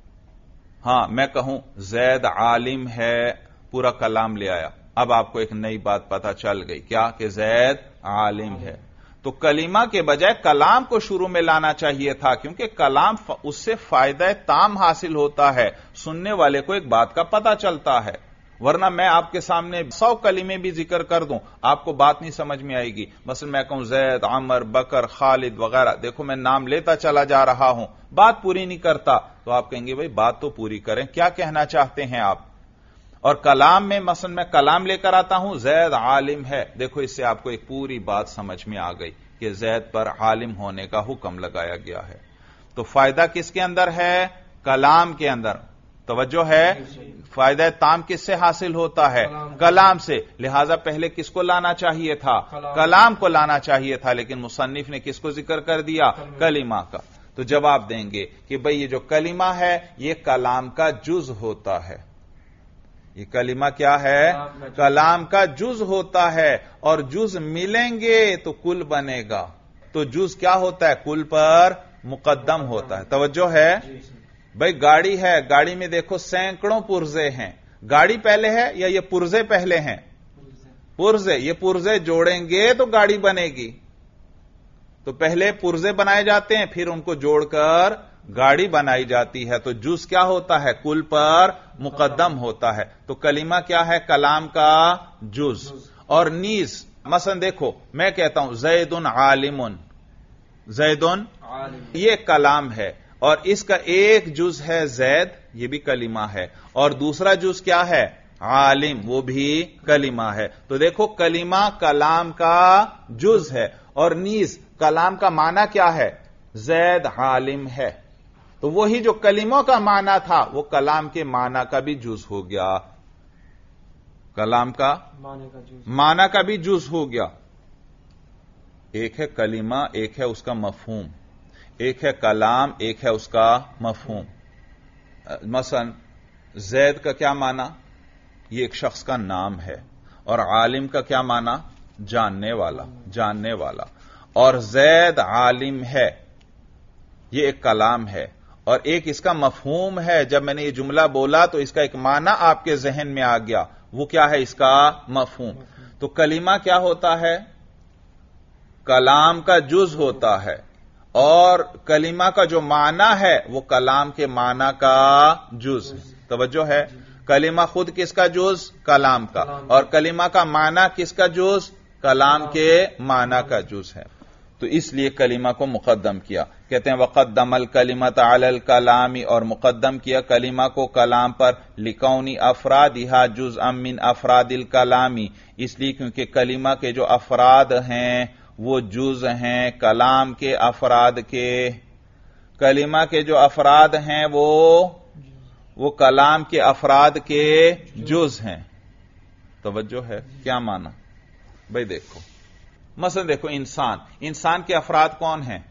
Speaker 1: ہاں میں کہوں زید عالم ہے، پورا کلام لے آیا، اب آپ کو ایک نئی بات پتہ چل گئی، کیا؟ کہ زید عالم ہے. تو کلمہ کے بجائے کلام کو شروع میں لانا چاہیے تھا، کیونکہ کلام اس سے فائدہ تام حاصل ہوتا ہے، سننے والے کو ایک بات کا پتہ چلتا ہے. ورنہ میں آپ کے سامنے 100 کلمے بھی ذکر کر دوں، آپ کو بات نہیں سمجھ میں آئے گی. مثلا میں کہوں زید، عمر، بکر، خالد وغیرہ، دیکھو میں نام لیتا چلا جا رہا ہوں، بات پوری نہیں کرتا، تو آپ کہیں گے بھئی بات تو پوری کریں، کیا کہنا چاہتے ہیں آپ؟ اور کلام میں مثلا میں کلام لے کر آتا ہوں، زید عالم ہے، دیکھو اس سے آپ کو ایک پوری بات سمجھ میں آ گئی کہ زید پر عالم ہونے کا حکم لگایا گیا ہے. تو فائدہ کس کے اندر ہے؟ کلام کے اندر. توجہ ہے؟ فائدہ تام کس سے حاصل ہوتا ہے؟ کلام سے. لہذا پہلے کس کو لانا چاہیے تھا؟ کلام کو لانا چاہیے تھا، لیکن مصنف نے کس کو ذکر کر دیا؟ کلمہ کا. تو جواب دیں گے کہ بھئی یہ جو کلمہ ہے یہ کلام کا جز ہوتا ہے. یہ کلمہ کیا ہے؟ کلام کا جز ہوتا ہے، اور جز ملیں گے تو کل بنے گا. تو جز کیا ہوتا ہے؟ کل پر مقدم ہوتا ہے. توجہ ہے؟ بھئی گاڑی ہے، گاڑی میں دیکھو سینکڑوں پرزے ہیں، گاڑی پہلے ہے یا یہ پرزے پہلے ہیں؟ پرزے. یہ پرزے جوڑیں گے تو گاڑی بنے گی. تو پہلے پرزے بنائے جاتے ہیں، پھر ان کو جوڑ کر گاڑی بنائی جاتی ہے. تو جز کیا ہوتا ہے؟ کل پر مقدم ہوتا ہے. تو کلمہ کیا ہے؟ کلام کا جز. اور نیز مثلا دیکھو میں کہتا ہوں زید عالم، زید یہ کلام ہے، اور اس کا ایک جز ہے زید، یہ بھی کلمہ ہے، اور دوسرا جز کیا ہے؟ عالم، وہ بھی کلمہ ہے. تو دیکھو کلمہ کلام کا جز ہے، اور نیز کلام کا معنی کیا ہے؟ زید عالم ہے. تو وہی جو کلموں کا معنی تھا وہ کلام کے معنی کا بھی جز ہو گیا، کلام کا معنی کا بھی جز ہو گیا. ایک ہے کلمہ، ایک ہے اس کا مفہوم، ایک ہے کلام، ایک ہے اس کا مفہوم. مثلا زید کا کیا معنی؟ یہ ایک شخص کا نام ہے. اور عالم کا کیا معنی؟ جاننے والا، جاننے والا. اور زید عالم ہے، یہ ایک کلام ہے. اور ایک اس کا مفہوم ہے، جب میں نے یہ جملہ بولا تو اس کا ایک معنی آپ کے ذہن میں آ گیا، وہ کیا ہے؟ اس کا مفہوم. تو کلمہ کیا ہوتا ہے؟ کلام کا جز ہوتا ہے، اور کلمہ کا جو معنی ہے وہ کلام کے معنی کا جز. توجہ ہے؟ کلمہ خود کس کا جز؟ کلام کا. اور کلمہ کا معنی کس کا جز؟ کلام کے معنی کا جز ہے. تو اس لیے کلمہ کو مقدم کیا. کہتے ہیں وقدم الکلمۃ علی الکلام، اور مقدم کیا کلمہ کو کلام پر، لکون افرادھا جزءا من افراد الکلام، اس لیے کیونکہ کلمہ کے جو افراد ہیں وہ جز ہیں کلام کے افراد کے. کلمہ کے جو افراد ہیں وہ کلام کے افراد کے جز ہیں. توجہ ہے؟ کیا معنی؟ بھئی دیکھو مثلا دیکھو انسان کے افراد کون ہیں؟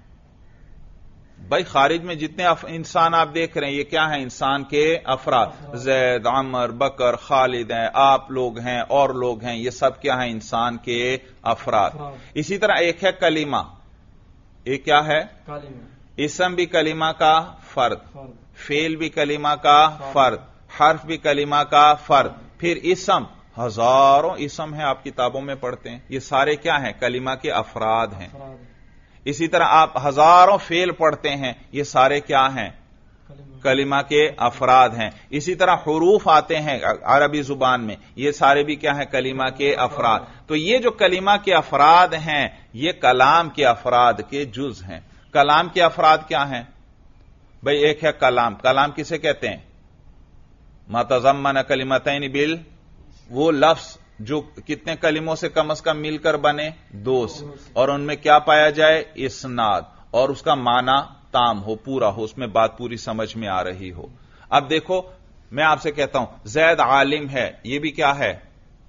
Speaker 1: بھائی خارج میں جتنے انسان آپ دیکھ رہے ہیں یہ کیا ہیں؟ انسان کے افراد. زید، عمر، بکر، خالد ہیں، آپ لوگ ہیں، اور لوگ ہیں، یہ سب کیا ہیں؟ انسان کے افراد. اسی طرح ایک ہے کلمہ، ایک کیا ہے؟ اسم بھی کلمہ کا فرد، فعل بھی کلمہ کا فرد، حرف بھی کلمہ کا فرد. پھر اسم، ہزاروں اسم ہیں، آپ کتابوں میں پڑھتے ہیں، یہ سارے کیا ہیں؟ کلمہ کے افراد ہیں. اسی طرح آپ ہزاروں فعل پڑھتے ہیں، یہ سارے کیا ہیں؟ کلمہ کے افراد ہیں. اسی طرح حروف آتے ہیں عربی زبان میں، یہ سارے بھی کیا ہیں؟ کلمہ کے افراد. تو یہ جو کلمہ کے افراد ہیں یہ کلام کے افراد کے جز ہیں. کلام کے افراد کیا ہیں؟ بھئی ایک ہے کلام. کلام کسے کہتے ہیں؟ ما تضمن کلمتین وہ لفظ جو کتنے کلموں سے کم از کم مل کر بنے؟ 2 سے، اور ان میں کیا پایا جائے؟ اسناد، اور اس کا معنی تام ہو، پورا ہو، اس میں بات پوری سمجھ میں آ رہی ہو۔ اب دیکھو میں آپ سے کہتا ہوں زید عالم ہے، یہ بھی کیا ہے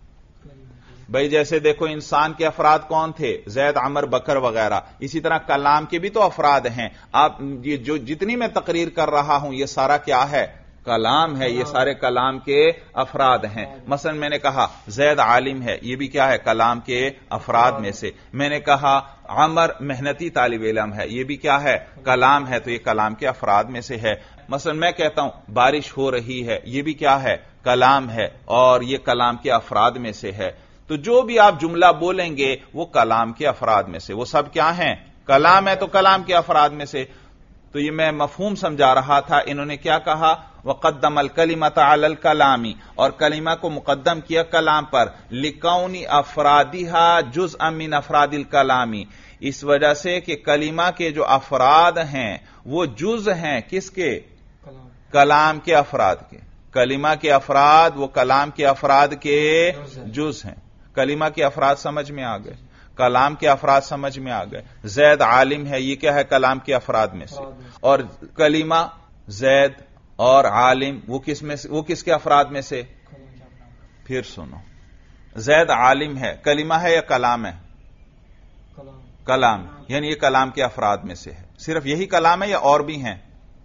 Speaker 1: بھائی؟ جیسے دیکھو انسان کے افراد کون تھے؟ زید، عمر، بکر وغیرہ۔ اسی طرح کلام کے بھی تو افراد ہیں۔ آپ یہ جو جتنی میں تقریر کر رہا ہوں یہ سارا کیا ہے؟ کلام ہے، یہ سارے کلام کے افراد ہیں۔ مثلا میں نے کہا زید عالم ہے، یہ بھی کیا ہے؟ کلام کے افراد میں سے۔ میں نے کہا عمر محنتی طالب علم ہے، یہ بھی کیا ہے؟ کلام ہے، تو یہ کلام کے افراد میں سے ہے۔ مثلا میں کہتا ہوں بارش ہو رہی ہے، یہ بھی کیا ہے؟ کلام ہے، اور یہ کلام کے افراد میں سے ہے۔ تو جو بھی آپ جملہ بولیں گے وہ کلام کے افراد میں سے، وہ سب کیا ہیں؟ کلام ہے، تو کلام کے افراد میں سے۔ تو یہ میں مفہوم سمجھا رہا تھا، انہوں نے کیا کہا؟ وقدم الکلمۃ علی الکلام، اور کلمہ کو مقدم کیا کلام پر، لکون افرادھا جزءا من افراد الکلام، اس وجہ سے کہ کلمہ کے جو افراد ہیں وہ جز ہیں کس کے؟ کلام کے افراد کے۔ کلمہ کے افراد وہ کلام کے افراد کے جز ہیں۔ کلمہ کے افراد سمجھ میں آ گئے، کلام کے افراد سمجھ میں آ گئے۔ زید عالم ہے، یہ کیا ہے؟ کلام کے افراد میں سے۔ اور کلمہ زید اور عالم وہ کس میں سے؟ وہ کس کے افراد میں سے؟ پھر سنو، زید عالم ہے، کلمہ ہے یا کلام ہے؟ کلام، یعنی یہ کلام کے افراد میں سے ہے۔ صرف یہی کلام ہے یا اور بھی ہیں؟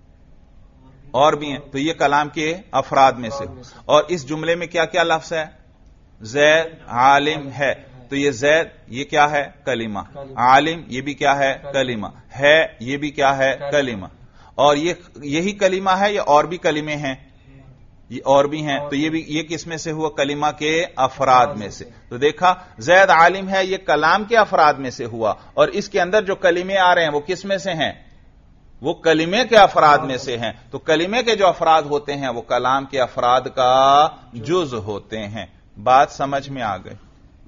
Speaker 1: اور بھی ہیں، تو یہ کلام کے افراد میں سے۔ اور اس جملے میں کیا کیا لفظ ہے؟ زید عالم ہے، تو یہ زید یہ کیا ہے؟ کلمہ۔ عالم یہ بھی کیا ہے؟ کلمہ ہے، یہ بھی کیا ہے؟ کلمہ۔ اور یہی کلمہ ہے یا اور بھی کلمے ہیں؟ یہ اور بھی ہیں، تو یہ کس میں سے ہوا؟ کلمہ کے افراد میں سے۔ تو دیکھا زید عالم ہے، یہ کلام کے افراد میں سے ہوا، اور اس کے اندر جو کلمے آ رہے ہیں وہ کس میں سے ہیں؟ وہ کلمے کے افراد میں سے ہیں۔ تو کلمے کے جو افراد ہوتے ہیں وہ کلام کے افراد کا جز ہوتے ہیں۔ بات سمجھ میں آ گئی؟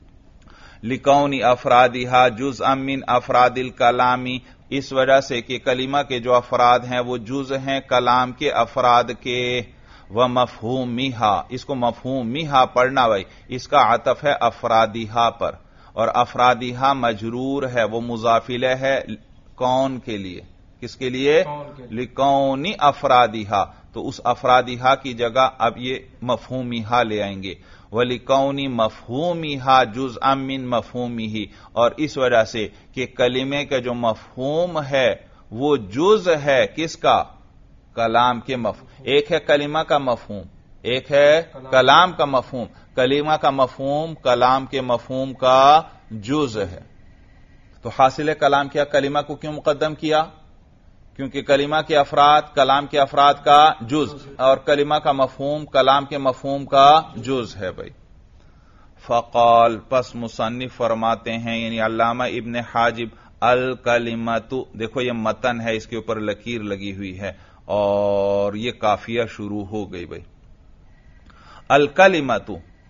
Speaker 1: لکون افرادھا جزءا من افراد الکلام، اس وجہ سے کہ کلمہ کے جو افراد ہیں وہ جز ہیں کلام کے افراد کے۔ ومفہومھا، اس کو مفہومھا پڑھنا بھائی، اس کا عطف ہے افرادھا پر، اور افرادھا مجرور ہے، وہ مضاف الیہ ہے کون کے لیے؟ کس کے لیے؟ لکون افرادھا، تو اس افرادھا کی جگہ اب یہ مفہومھا لے آئیں گے۔ وَلِكَوْنِ مَفْهُومِهَا جُزْءًا مِّن مَفْهُومِهِ، اور اس وجہ سے کہ کلمے کا جو مفہوم ہے وہ جز ہے کس کا؟ کلام کے مفہوم۔ ایک ہے کلمہ کا مفہوم، ایک ہے کلام کا مفہوم۔ کلمہ کا مفہوم کلام کے مفہوم کا جز ہے۔ تو حاصل کلام کیا؟ کلمہ کو کیوں مقدم کیا؟ کیونکہ کلمہ کے افراد کلام کے افراد کا جز، اور کلمہ کا مفہوم کلام کے مفہوم کا جز ہے بھائی۔ فقال، پس مصنف فرماتے ہیں یعنی علامہ ابن حاجب، الکلمۃ، دیکھو یہ متن ہے، اس کے اوپر لکیر لگی ہوئی ہے اور یہ قافیہ شروع ہو گئی بھائی۔ الکلمۃ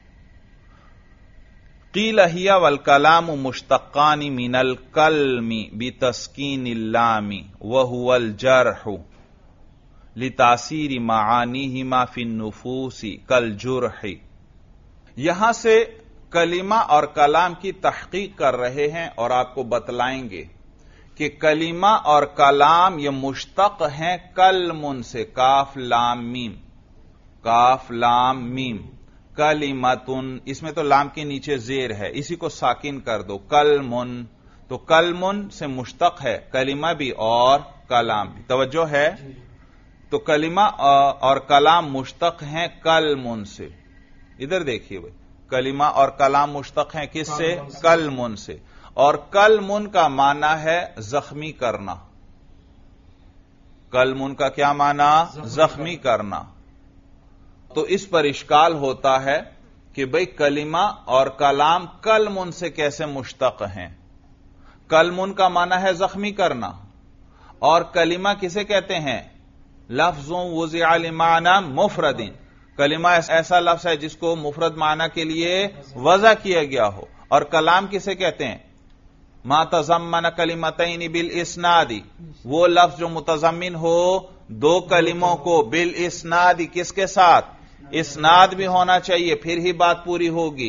Speaker 1: قیل ہی والکلام مشتقان من الکلم بتسکین اللام وهو الجرح لتاثیر معانیہما فی النفوس کالجرح۔ یہاں سے کلمہ اور کلام کی تحقیق کر رہے ہیں اور آپ کو بتلائیں گے کہ کلمہ اور کلام یہ مشتق ہیں کلمن سے، کاف لام میم، کاف لام میم۔ کلمتن، اس میں تو لام کے نیچے زیر ہے، اسی کو ساکن کر دو، کلمن، تو کلمن سے مشتق ہے کلمہ بھی اور کلام بھی، توجہ ہے؟ تو کلمہ اور کلام مشتق ہیں کلمن سے۔ ادھر دیکھیے بھائی، کلمہ اور کلام مشتق ہیں کس سے؟ کلمن سے، اور کلمن کا معنی ہے زخمی کرنا۔ کلمن کا کیا معنی؟ زخمی کرنا۔ تو اس پر اشکال ہوتا ہے کہ بھئی کلمہ اور کلام کلمن سے کیسے مشتق ہیں؟ کلمن کا معنی ہے زخمی کرنا، اور کلمہ کسے کہتے ہیں؟ لفظ وضع لمعنی مفرد، کلمہ ایسا لفظ ہے جس کو مفرد معنی کے لیے وضع کیا گیا ہو، اور کلام کسے کہتے ہیں؟ ما تضمن کلمتین بالاسناد، وہ لفظ جو متضمن ہو دو کلموں کو، بالاسناد، کس کے ساتھ؟ اسناد بھی ہونا چاہیے، پھر ہی بات پوری ہوگی۔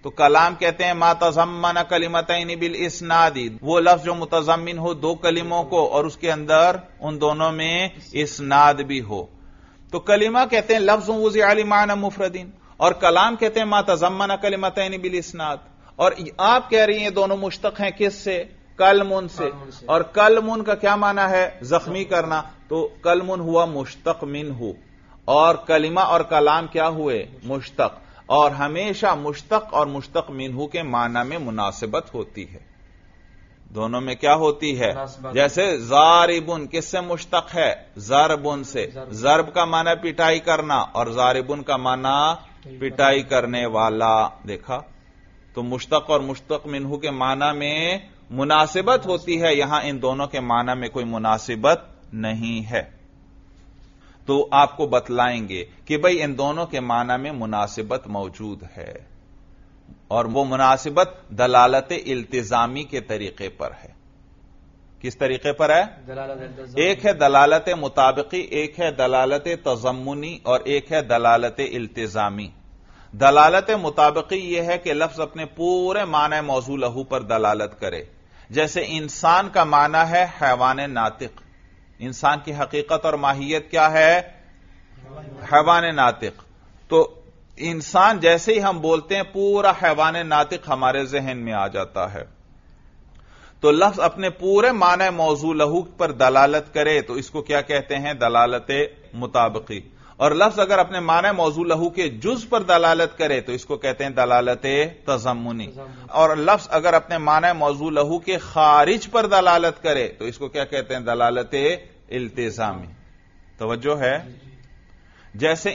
Speaker 1: تو کلام کہتے ہیں ما تضمن کلمتین بالاسناد، وہ لفظ جو متضمن ہو دو کلموں کو اور اس کے اندر ان دونوں میں اسناد بھی ہو. تو کلمہ کہتے ہیں لفظ وضع لمعنی مفرد، اور کلام کہتے ہیں ما تضمن کلمتین بالاسناد. اور آپ کہہ رہی ہیں دونوں مشتق ہیں کس سے؟ کلمن سے. اور کلمن کا کیا معنی ہے؟ زخمی کرنا. تو کلمن ہوا مشتق منہ، اور کلمہ اور کلام کیا ہوئے؟ مشتق. اور ہمیشہ مشتق اور مشتق منہ کے معنی میں مناسبت ہوتی ہے، دونوں میں کیا ہوتی ہے؟ جیسے ضاربن کس سے مشتق ہے؟ ضربن سے. ضرب کا معنی پٹائی کرنا اور ضاربن کا معنی پٹائی کرنے والا. دیکھا تو مشتق اور مشتق منہ کے معنی میں مناسبت ہوتی ہے، یہاں ان دونوں کے معنی میں کوئی مناسبت نہیں ہے. تو آپ کو بتلائیں گے کہ بھئی ان دونوں کے معنی میں مناسبت موجود ہے، اور وہ مناسبت دلالت التزامی کے طریقے پر ہے. کس طریقے پر ہے؟ ایک ہے دلالت مطابقی، ایک ہے دلالت تضمنی، اور ایک ہے دلالت التزامی. دلالت مطابقی یہ ہے کہ لفظ اپنے پورے معنی موضوع لہو پر دلالت کرے. جیسے انسان کا معنی ہے حیوان ناطق، انسان کی حقیقت اور ماہیت کیا ہے؟ حیوان ناطق. تو انسان جیسے ہی ہم بولتے ہیں پورا حیوان ناطق ہمارے ذہن میں آ جاتا ہے. تو لفظ اپنے پورے معنی موضوع لہو پر دلالت کرے تو اس کو کیا کہتے ہیں؟ دلالت مطابقی. اور لفظ اگر اپنے معنی موضوع لہو کے جز پر دلالت کرے تو اس کو کہتے ہیں دلالت تضمنی. اور لفظ اگر اپنے معنی موضوع لہو کے خارج پر دلالت کرے تو اس کو کیا کہتے ہیں؟ دلالت التزامی. توجہ ہے؟ جیسے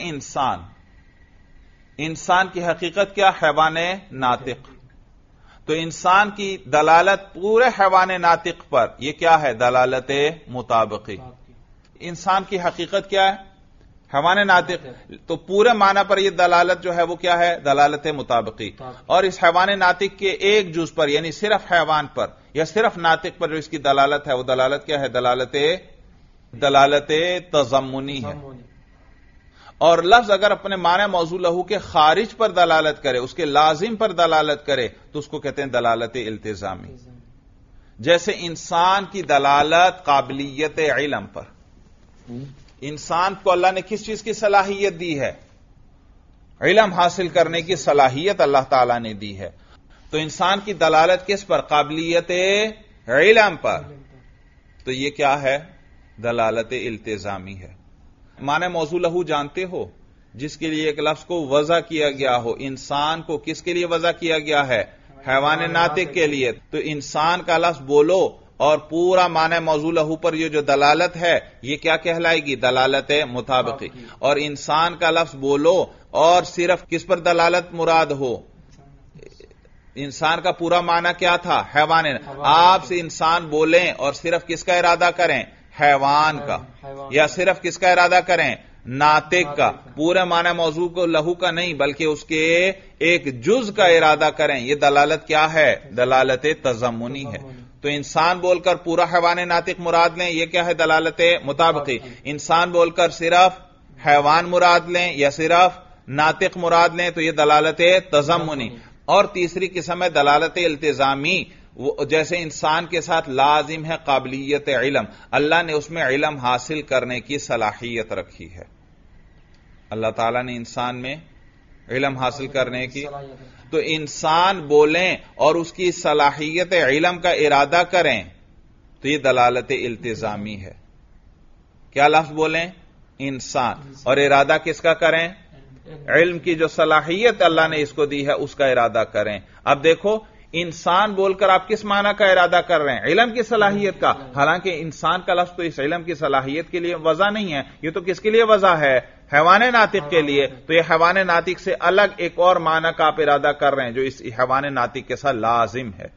Speaker 1: انسان کی حقیقت کیا؟ حیوان ناطق. تو انسان کی دلالت پورے حیوان ناطق پر یہ کیا ہے؟ دلالت مطابقی. انسان کی حقیقت کیا ہے؟ حیوان ناطق. تو پورے معنی پر یہ دلالت جو ہے وہ کیا ہے؟ دلالت مطابقی. اور اس حیوان ناطق کے ایک جز پر یعنی صرف حیوان پر یا صرف ناطق پر جو اس کی دلالت ہے وہ دلالت کیا ہے؟ دلالت تضمنی ہے. اور لفظ اگر اپنے معنی موضوع لہو کے خارج پر دلالت کرے، اس کے لازم پر دلالت کرے تو اس کو کہتے ہیں دلالت التزامی. جیسے انسان کی دلالت قابلیت علم پر. انسان کو اللہ نے کس چیز کی صلاحیت دی ہے؟ علم حاصل کرنے کی صلاحیت اللہ تعالی نے دی ہے. تو انسان کی دلالت کس پر؟ قابلیت علم پر. تو یہ کیا ہے؟ دلالت التزامی ہے. معنی موضوع لہو جانتے ہو جس کے لیے ایک لفظ کو وضع کیا گیا ہو. انسان کو کس کے لیے وضع کیا گیا ہے؟ حیوان ناطق کے لیے. تو انسان کا لفظ بولو اور پورا معنی موضوع لہو پر یہ جو دلالت ہے یہ کیا کہلائے گی؟ دلالت مطابقی. اور انسان کا لفظ بولو اور صرف کس پر دلالت مراد ہو؟ انسان کا پورا معنی کیا تھا؟ حیوان. آپ سے انسان بولیں اور صرف کس کا ارادہ کریں؟ حیوان کا. یا صرف کس کا ارادہ کریں؟ ناطق کا. پورے معنی موضوع کو لہو کا نہیں بلکہ اس کے ایک جز کا ارادہ کریں. یہ دلالت کیا ہے؟ دلالت تضمنی ہے. تو انسان بول کر پورا حیوان ناطق مراد لیں، یہ کیا ہے؟ دلالت مطابقی. انسان بول کر صرف حیوان مراد لیں یا صرف ناطق مراد لیں تو یہ دلالت تضمنی. اور تیسری قسم ہے دلالت التزامی. جیسے انسان کے ساتھ لازم ہے قابلیت علم، اللہ نے اس میں علم حاصل کرنے کی صلاحیت رکھی ہے. اللہ تعالیٰ نے انسان میں علم حاصل کرنے کی. تو انسان بولیں اور اس کی صلاحیت علم کا ارادہ کریں تو یہ دلالت التزامی ہے. کیا لفظ بولیں؟ انسان. اور ارادہ کس کا کریں؟ علم کی جو صلاحیت اللہ نے اس کو دی ہے اس کا ارادہ کریں. اب دیکھو انسان بول کر آپ کس معنی کا ارادہ کر رہے ہیں؟ علم کی صلاحیت کا. حالانکہ انسان کا لفظ تو اس علم کی صلاحیت کے لیے وضع نہیں ہے، یہ تو کس کے لیے وضع ہے؟ حیوان ناطق کے لیے. تو یہ حیوان ناطق سے الگ ایک اور معنی کا آپ ارادہ کر رہے ہیں جو اس حیوان ناطق کے ساتھ لازم ہے.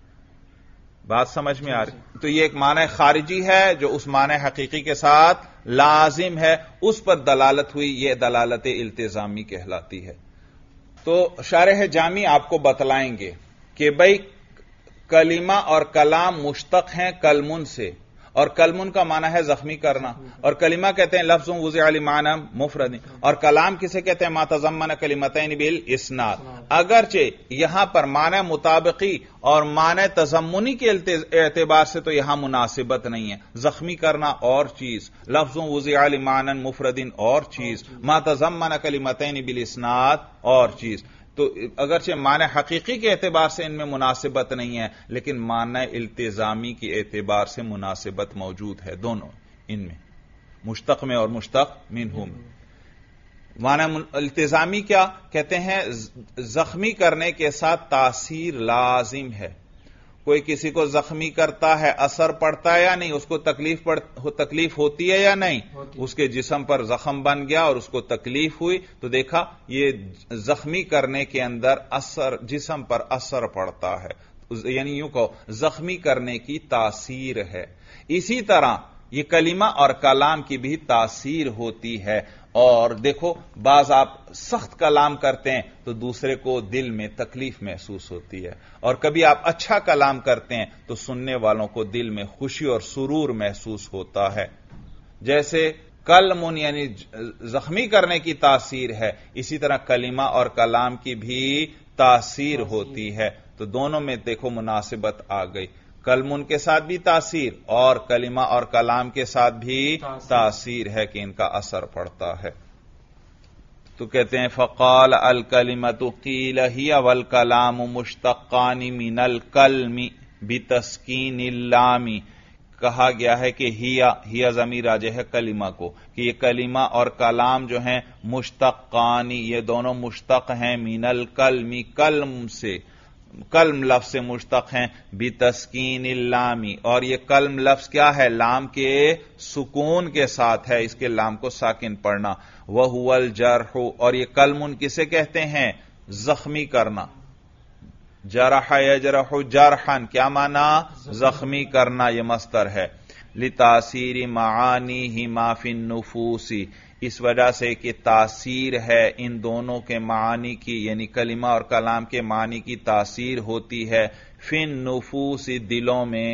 Speaker 1: بات سمجھ میں آ رہی؟ تو یہ ایک معنی خارجی ہے جو اس معنی حقیقی کے ساتھ لازم ہے، اس پر دلالت ہوئی، یہ دلالت التزامی کہلاتی ہے. تو شارح جامی آپ کو بتلائیں گے کہ بھئی کلمہ اور کلام مشتق ہیں کلمن سے، اور کلمن کا معنی ہے زخمی کرنا، اور کلمہ کہتے ہیں لفظ وضع لمعنی مفرد، اور کلام کسے کہتے ہیں؟ ما تضمن کلمتین بالاسناد. اگرچہ یہاں پر معنی مطابقی اور معنی تضمنی کے اعتبار سے تو یہاں مناسبت نہیں ہے. زخمی کرنا اور چیز، لفظ وضع لمعنى مفرد اور چیز، ما تضمن کلمتین بالاسناد اور چیز. تو اگرچہ معنی حقیقی کے اعتبار سے ان میں مناسبت نہیں ہے، لیکن معنی التزامی کے اعتبار سے مناسبت موجود ہے دونوں ان میں، مشتق میں اور مشتق منہ میں. معنی التزامی کیا کہتے ہیں؟ زخمی کرنے کے ساتھ تاثیر لازم ہے. کوئی کسی کو زخمی کرتا ہے، اثر پڑتا ہے یا نہیں؟ اس کو تکلیف ہوتی ہے یا نہیں؟ اس کے جسم پر زخم بن گیا اور اس کو تکلیف ہوئی، تو دیکھا یہ زخمی کرنے کے اندر اثر، جسم پر اثر پڑتا ہے، یعنی یوں کہو زخمی کرنے کی تاثیر ہے. اسی طرح یہ کلمہ اور کلام کی بھی تاثیر ہوتی ہے. اور دیکھو بعض آپ سخت کلام کرتے ہیں تو دوسرے کو دل میں تکلیف محسوس ہوتی ہے، اور کبھی آپ اچھا کلام کرتے ہیں تو سننے والوں کو دل میں خوشی اور سرور محسوس ہوتا ہے. جیسے کلم یعنی زخمی کرنے کی تاثیر ہے، اسی طرح کلمہ اور کلام کی بھی تاثیر ہوتی ہے. تو دونوں میں دیکھو مناسبت آ گئی، کلم کے ساتھ بھی تاثیر اور کلمہ اور کلام کے ساتھ بھی تاثیر ہے کہ ان کا اثر پڑتا ہے. تو کہتے ہیں فقال الکلمۃ قیل ہی والکلام مشتقان من الکلم بتسکین اللام. کہا گیا ہے کہ ہی ضمیر راجع ہے کلمہ کو، کہ یہ کلمہ اور کلام جو ہیں مشتقان، یہ دونوں مشتق ہیں من الکلم، کلم سے، کلم لفظ سے مشتق ہیں، بتسکین اللام، اور یہ کلم لفظ کیا ہے؟ لام کے سکون کے ساتھ ہے، اس کے لام کو ساکن پڑھنا. وَهُوَ الْجَرْحُ، اور یہ کلم کسے کہتے ہیں؟ زخمی کرنا. جرح یجرح جرحا، کیا معنی؟ زخمی کرنا، یہ مصدر ہے. لِتَأْثِيرِ مَعَانِيهِمَا فِي النُّفُوسِ، اس وجہ سے کہ تاثیر ہے ان دونوں کے معانی کی، یعنی کلمہ اور کلام کے معنی کی تاثیر ہوتی ہے فی النفوس، دلوں میں.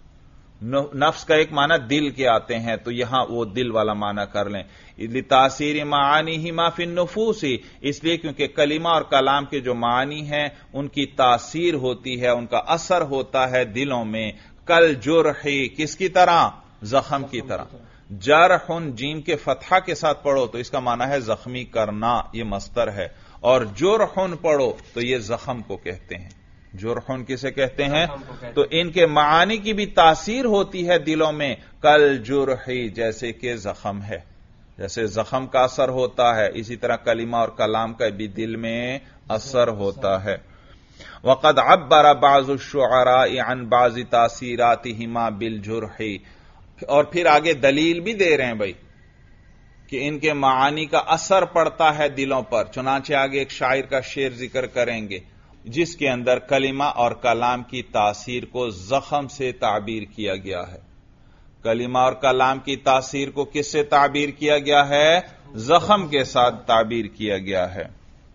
Speaker 1: نفس کا ایک معنی دل کے آتے ہیں، تو یہاں وہ دل والا معنی کر لیں. لتاثیر معانیہما فی النفوس، اس لیے کیونکہ کلمہ اور کلام کے جو معنی ہیں ان کی تاثیر ہوتی ہے، ان کا اثر ہوتا ہے دلوں میں. کل جرح، کس کی طرح؟ زخم کی طرح. جرح جیم کے فتحہ کے ساتھ پڑھو تو اس کا معنی ہے زخمی کرنا، یہ مصدر ہے. اور جرح پڑھو تو یہ زخم کو کہتے ہیں. جرح کسے کہتے ہیں؟ تو ان کے معانی کی بھی تاثیر ہوتی ہے دلوں میں. کل جرحی، جیسے کہ زخم ہے، جیسے زخم کا اثر ہوتا ہے، اسی طرح کلمہ اور کلام کا بھی دل میں اثر ہوتا ہے. وقد عبر بعض الشعراء عن بعض تاثیراتہما بالجرح، اور پھر آگے دلیل بھی دے رہے ہیں بھائی کہ ان کے معانی کا اثر پڑتا ہے دلوں پر. چنانچہ آگے ایک شاعر کا شعر ذکر کریں گے جس کے اندر کلمہ اور کلام کی تاثیر کو زخم سے تعبیر کیا گیا ہے. کلمہ اور کلام کی تاثیر کو کس سے تعبیر کیا گیا ہے؟ زخم کے ساتھ تعبیر کیا گیا ہے.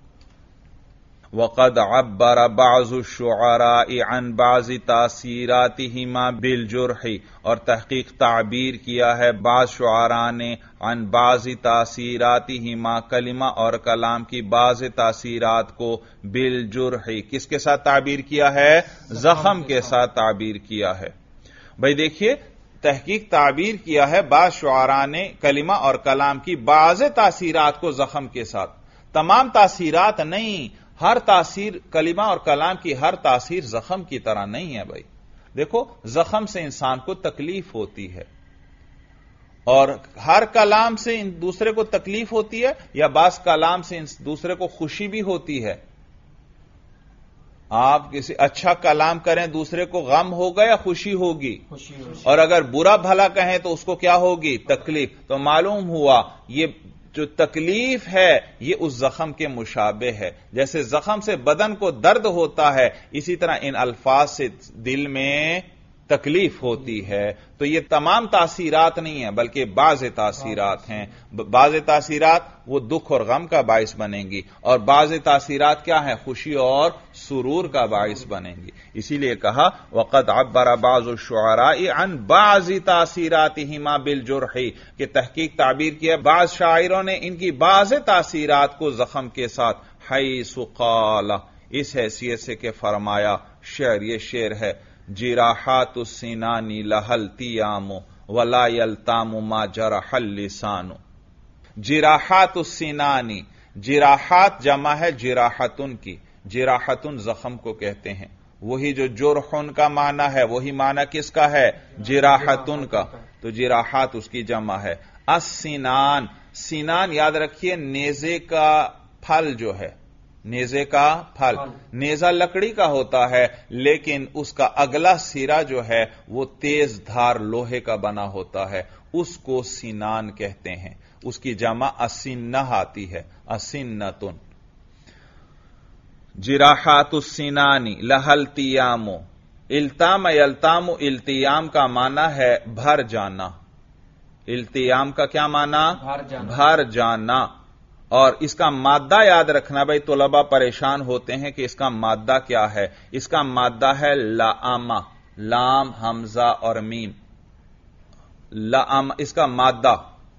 Speaker 1: وقد عبر بعض الشعراء عن بعض تاثیراتہما بالجرح، اور تحقیق تعبیر کیا ہے بعض شعراء نے عن بعض تاثیراتہما، کلمہ اور کلام کی بعض تاثیرات کو بالجرح، کس کے ساتھ تعبیر کیا ہے؟ زخم کے ساتھ تعبیر کیا ہے. بھائی دیکھیے تحقیق تعبیر کیا ہے بعض شعراء نے کلمہ اور کلام کی بعض تاثیرات کو زخم کے ساتھ. تمام تاثیرات نہیں، ہر تاثیر، کلمہ اور کلام کی ہر تاثیر زخم کی طرح نہیں ہے. بھائی دیکھو زخم سے انسان کو تکلیف ہوتی ہے، اور ہر کلام سے دوسرے کو تکلیف ہوتی ہے، یا بعض کلام سے دوسرے کو خوشی بھی ہوتی ہے. آپ کسی اچھا کلام کریں دوسرے کو غم ہوگا یا خوشی ہوگی؟ اور اگر برا بھلا کہیں تو اس کو کیا ہوگی؟ تکلیف. تو معلوم ہوا یہ جو تکلیف ہے یہ اس زخم کے مشابہ ہے. جیسے زخم سے بدن کو درد ہوتا ہے، اسی طرح ان الفاظ سے دل میں تکلیف ہوتی ہے، تو یہ تمام تاثیرات نہیں ہیں بلکہ بعض تاثیرات ہیں۔ بعض تاثیرات وہ دکھ اور غم کا باعث بنیں گی، اور بعض تاثیرات کیا ہیں؟ خوشی اور سرور کا باعث بنیں گی۔ اسی لیے کہا وقد عبر بعض الشعراء عن بعض تاثیراتہما بالجرح، کہ تحقیق تعبیر کیا بعض شاعروں نے ان کی بعض تاثیرات کو زخم کے ساتھ، حیث قال، اس حیثیت سے کہ فرمایا، شعر یہ شعر ہے، جراحات السنان لها التیام ولا یلتام ما جرح اللسان۔ جراحات السنان، جراحات جمع ہے جراحتن کی، جراحتن زخم کو کہتے ہیں، وہی جو جرحن کا معنی ہے وہی معنی کس کا ہے؟ جراحتن کا، تو جراحات اس کی جمع ہے۔ السنان، سنان یاد رکھیے نیزے کا پھل جو ہے، نیزے کا پھل، نیزہ لکڑی کا ہوتا ہے لیکن اس کا اگلا سرا جو ہے وہ تیز دھار لوہے کا بنا ہوتا ہے، اس کو سنان کہتے ہیں، اس کی جمع السنہ آتی ہے، السنتن۔ جراحات السنان لها التیام، التام یلتام، التیام کا معنی ہے بھر جانا، التیام کا کیا معنی؟ بھر جانا۔ اور اس کا مادہ یاد رکھنا، بھائی طلبہ پریشان ہوتے ہیں کہ اس کا مادہ کیا ہے، اس کا مادہ ہے لامہ، لام حمزہ اور میم، لام اس کا مادہ،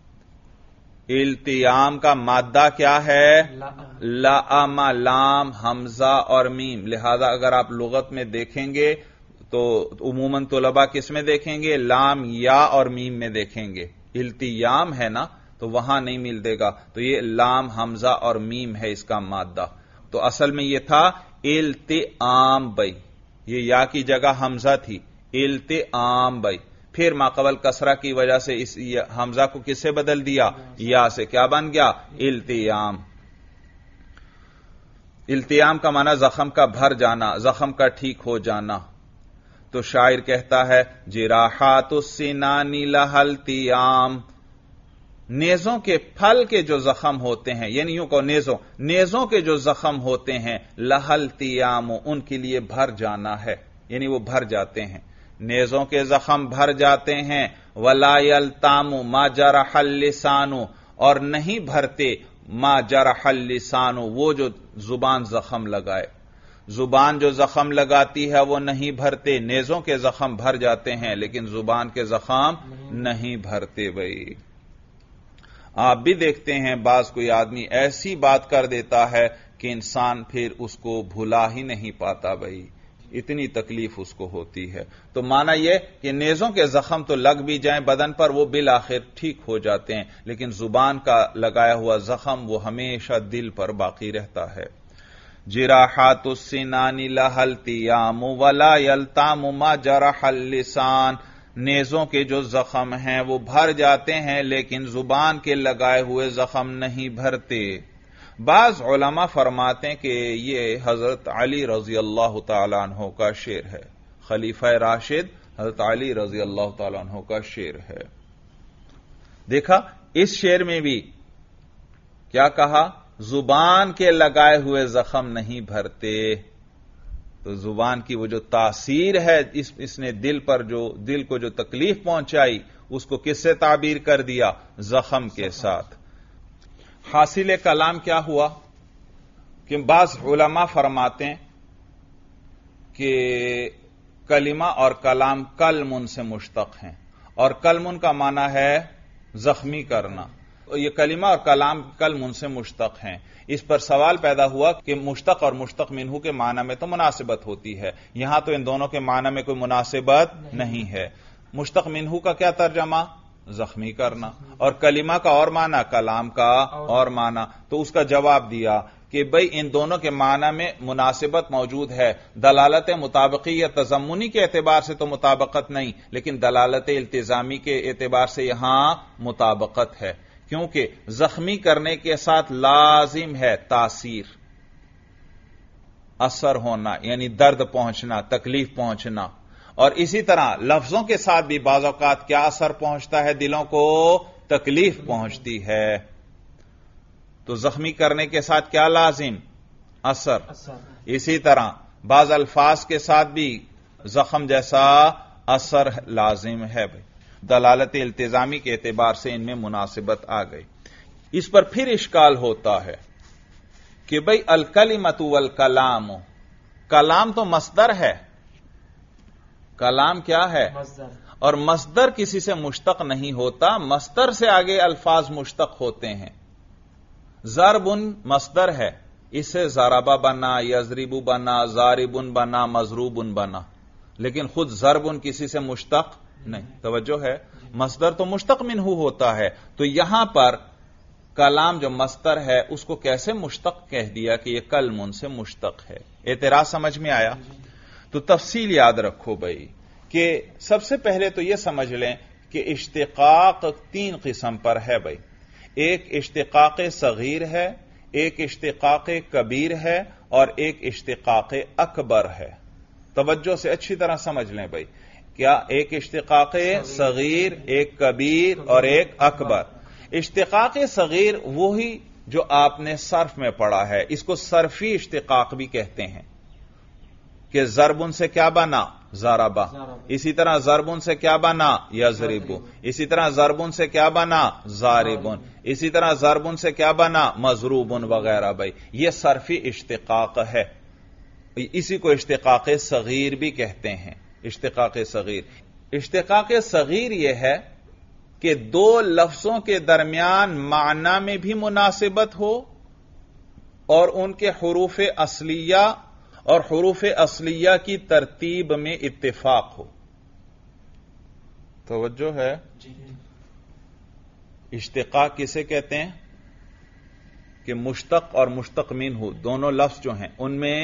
Speaker 1: التیام کا مادہ کیا ہے؟ لامہ، لام حمزہ اور میم۔ لہذا اگر آپ لغت میں دیکھیں گے تو عموماً طلبہ کس میں دیکھیں گے؟ لام یا اور میم میں دیکھیں گے، التیام ہے نا تو وہاں نہیں مل دے گا، تو یہ لام حمزہ اور میم ہے اس کا مادہ، تو اصل میں یہ تھا التئام بھائی، یہ یا کی جگہ حمزہ تھی، التئام بھائی، پھر ماقبل کسرہ کی وجہ سے اس حمزہ کو کس سے بدل دیا؟ یا سے، کیا بن گیا؟ التیام۔ التیام کا معنی زخم کا بھر جانا، زخم کا ٹھیک ہو جانا۔ تو شاعر کہتا ہے جراحات السنان لها التیام، نیزوں کے پھل کے جو زخم ہوتے ہیں، یعنی یوں کہ نیزوں کے جو زخم ہوتے ہیں، لها التیام، ان کے لیے بھر جانا ہے، یعنی وہ بھر جاتے ہیں، نیزوں کے زخم بھر جاتے ہیں۔ ولا یلتام ما جرح اللسان، اور نہیں بھرتے ما جرح اللسان، وہ جو زبان زخم لگائے، زبان جو زخم لگاتی ہے وہ نہیں بھرتے، نیزوں کے زخم بھر جاتے ہیں لیکن زبان کے زخم نہیں بھرتے۔ بھائی آپ بھی دیکھتے ہیں بعض کوئی آدمی ایسی بات کر دیتا ہے کہ انسان پھر اس کو بھلا ہی نہیں پاتا، بھائی اتنی تکلیف اس کو ہوتی ہے۔ تو معنی یہ کہ نیزوں کے زخم تو لگ بھی جائیں بدن پر وہ بالآخر ٹھیک ہو جاتے ہیں، لیکن زبان کا لگایا ہوا زخم وہ ہمیشہ دل پر باقی رہتا ہے۔ جراحات السنان لها التیام ولا یلتام ما جرح اللسان، نیزوں کے جو زخم ہیں وہ بھر جاتے ہیں لیکن زبان کے لگائے ہوئے زخم نہیں بھرتے۔ بعض علماء فرماتے ہیں کہ یہ حضرت علی رضی اللہ تعالیٰ عنہ کا شعر ہے، خلیفہ راشد حضرت علی رضی اللہ تعالیٰ عنہ کا شعر ہے۔ دیکھا اس شعر میں بھی کیا کہا؟ زبان کے لگائے ہوئے زخم نہیں بھرتے، تو زبان کی وہ جو تاثیر ہے اس نے دل کو جو تکلیف پہنچائی اس کو کس سے تعبیر کر دیا؟ زخم کے ساتھ۔ حاصل کلام کیا ہوا کہ بعض علماء فرماتے ہیں کہ کلمہ اور کلام کلمن سے مشتق ہیں، اور کلمن کا معنی ہے زخمی کرنا، یہ کلمہ اور کلام کلمن سے مشتق ہیں۔ اس پر سوال پیدا ہوا کہ مشتق اور مشتق منہ کے معنی میں تو مناسبت ہوتی ہے، یہاں تو ان دونوں کے معنی میں کوئی مناسبت نہیں ہے۔ مشتق منہ کا کیا ترجمہ؟ زخمی کرنا، اور کلمہ کا اور معنی، کلام کا اور معنی۔ تو اس کا جواب دیا کہ بھئی ان دونوں کے معنی میں مناسبت موجود ہے، دلالت مطابقی یا تضمنی کے اعتبار سے تو مطابقت نہیں، لیکن دلالت التزامی کے اعتبار سے یہاں مطابقت ہے، کیونکہ زخمی کرنے کے ساتھ لازم ہے تاثیر، اثر ہونا، یعنی درد پہنچنا، تکلیف پہنچنا، اور اسی طرح لفظوں کے ساتھ بھی بعض اوقات کیا اثر پہنچتا ہے؟ دلوں کو تکلیف پہنچتی ہے۔ تو زخمی کرنے کے ساتھ کیا لازم؟ اثر۔ اسی طرح بعض الفاظ کے ساتھ بھی زخم جیسا اثر لازم ہے بھائی، دلالت التزامی کے اعتبار سے ان میں مناسبت آ گئی۔ اس پر پھر اشکال ہوتا ہے کہ بھئی الکلمۃ والکلام، کلام تو مصدر ہے، کلام کیا ہے؟
Speaker 2: مصدر، اور
Speaker 1: مصدر کسی سے مشتق نہیں ہوتا، مصدر سے آگے الفاظ مشتق ہوتے ہیں۔ ضرب مصدر ہے، اس سے ضربہ بنا، یضرب بنا، ضارب بنا، مضروب بنا، لیکن خود ضرب کسی سے مشتق نہیں۔ توجہ ہے، مصدر تو مشتق منہ ہوتا ہے، تو یہاں پر کلام جو مصدر ہے اس کو کیسے مشتق کہہ دیا کہ یہ کلم سے مشتق ہے؟ اعتراض سمجھ میں آیا؟ تو تفصیل یاد رکھو بھائی کہ سب سے پہلے تو یہ سمجھ لیں کہ اشتقاق 3 قسم پر ہے بھائی، ایک اشتقاق صغیر ہے، ایک اشتقاق کبیر ہے، اور ایک اشتقاق اکبر ہے۔ توجہ سے اچھی طرح سمجھ لیں بھائی، کیا ایک اشتقاق صغیر، ایک کبیر اور ایک اکبر۔ اشتقاق صغیر وہی جو آپ نے صرف میں پڑھا ہے، اس کو صرفی اشتقاق بھی کہتے ہیں کہ ضربن سے کیا بنا؟ ضربہ، اسی طرح ضربن سے کیا بنا؟ یضرب، اسی طرح ضربن سے کیا بنا؟ ضاربن، اسی طرح ضربن سے کیا بنا؟ مضروبن وغیرہ بھائی، یہ صرفی اشتقاق ہے، اسی کو اشتقاق صغیر بھی کہتے ہیں۔ اشتقاق صغیر، اشتقاق صغیر یہ ہے کہ 2 لفظوں کے درمیان معنی میں بھی مناسبت ہو اور ان کے حروف اصلیہ اور حروف اصلیہ کی ترتیب میں اتفاق ہو۔ توجہ ہے، اشتقاق کسے کہتے ہیں کہ مشتق اور مشتق منہ دونوں لفظ جو ہیں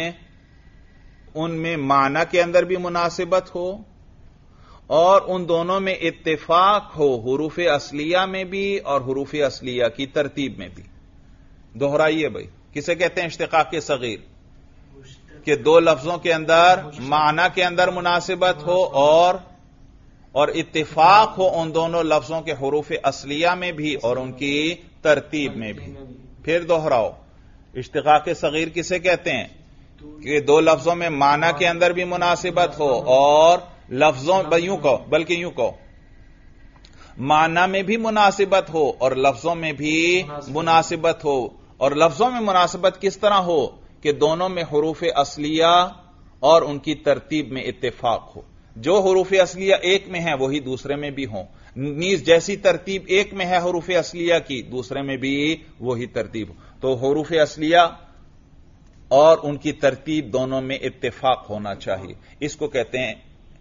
Speaker 1: ان میں معنی کے اندر بھی مناسبت ہو اور ان دونوں میں اتفاق ہو، حروف اصلیہ میں بھی اور حروف اصلیہ کی ترتیب میں بھی۔ دوہرائیے بھائی، کسے کہتے ہیں اشتقاق صغیر؟ کہ 2 لفظوں کے اندر معنی کے اندر مناسبت ہو اور اتفاق ہو ان دونوں لفظوں کے حروف اصلیہ میں بھی اور ان کی ترتیب میں بھی۔ پھر دوہراؤ، اشتقاق صغیر کسے کہتے ہیں کہ 2 لفظوں میں معنی کے اندر بھی مناسبت ہو اور لفظوں بلکہ یوں کہو معنی میں بھی مناسبت ہو اور لفظوں میں بھی مناسبت ہو، اور لفظوں میں مناسبت کس طرح ہو کہ دونوں میں حروف اصلیہ اور ان کی ترتیب میں اتفاق ہو، جو حروف اصلیہ ایک میں ہیں وہی دوسرے میں بھی ہوں، نیز جیسی ترتیب ایک میں ہے حروف اصلیہ کی دوسرے میں بھی وہی ترتیب ہو، تو حروف اصلیہ اور ان کی ترتیب دونوں میں اتفاق ہونا چاہیے، اس کو کہتے ہیں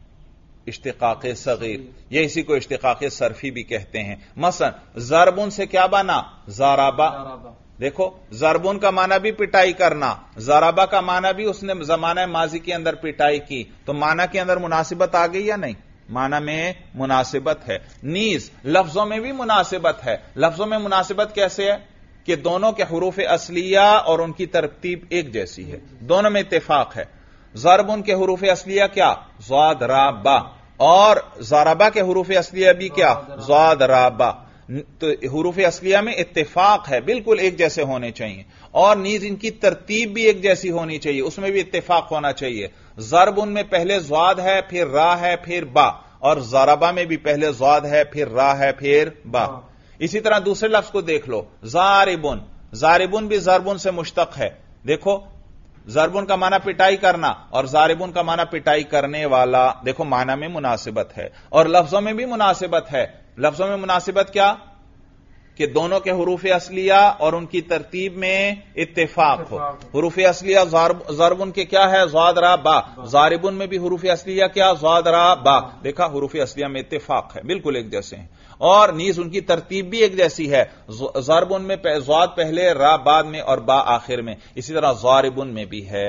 Speaker 1: اشتقاق صغیر، یہ اسی کو اشتقاق صرفی بھی کہتے ہیں۔ مثلا ضربن سے کیا بنا؟ ضربہ، دیکھو ضربن کا معنی بھی پٹائی کرنا، ضربہ کا معنی بھی اس نے زمانہ ماضی کے اندر پٹائی کی، تو معنی کے اندر مناسبت آ گئی یا نہیں؟ معنی میں مناسبت ہے، نیز لفظوں میں بھی مناسبت ہے۔ لفظوں میں مناسبت کیسے ہے کہ دونوں کے حروف اصلیہ اور ان کی ترتیب ایک جیسی ہے، دونوں میں اتفاق ہے۔ ضربن کے حروف اصلیہ کیا؟ ضاد را با، اور ضربہ کے حروف اصلیہ بھی کیا؟ ضاد را با، تو حروف اصلیہ میں اتفاق ہے، بالکل ایک جیسے ہونے چاہیے، اور نیز ان کی ترتیب بھی ایک جیسی ہونی چاہیے، اس میں بھی اتفاق ہونا چاہیے۔ ضرب ان میں پہلے ضاد ہے، پھر را ہے، پھر با، اور ضربہ میں بھی پہلے ضاد ہے، پھر را ہے، پھر با۔ اسی طرح دوسرے لفظ کو دیکھ لو، ضاربن، ضاربن بھی ضربن سے مشتق ہے، دیکھو ضربن کا معنی پٹائی کرنا اور ضاربن کا معنی پٹائی کرنے والا، دیکھو معنی میں مناسبت ہے اور لفظوں میں بھی مناسبت ہے۔ لفظوں میں مناسبت کیا کہ دونوں کے حروف اصلیہ اور ان کی ترتیب میں اتفاق ہو۔ حروف اصلیہ ضربن کے کیا ہے؟ ضاد را با، ضاربن میں بھی حروف اصلیہ کیا؟ ضاد را با، دیکھا حروف اصلیہ میں اتفاق ہے، بالکل ایک جیسے ہیں، اور نیز ان کی ترتیب بھی ایک جیسی ہے، ضربن میں ضاد پہلے، را بعد میں اور با آخر میں، اسی طرح ضاربن میں بھی ہے۔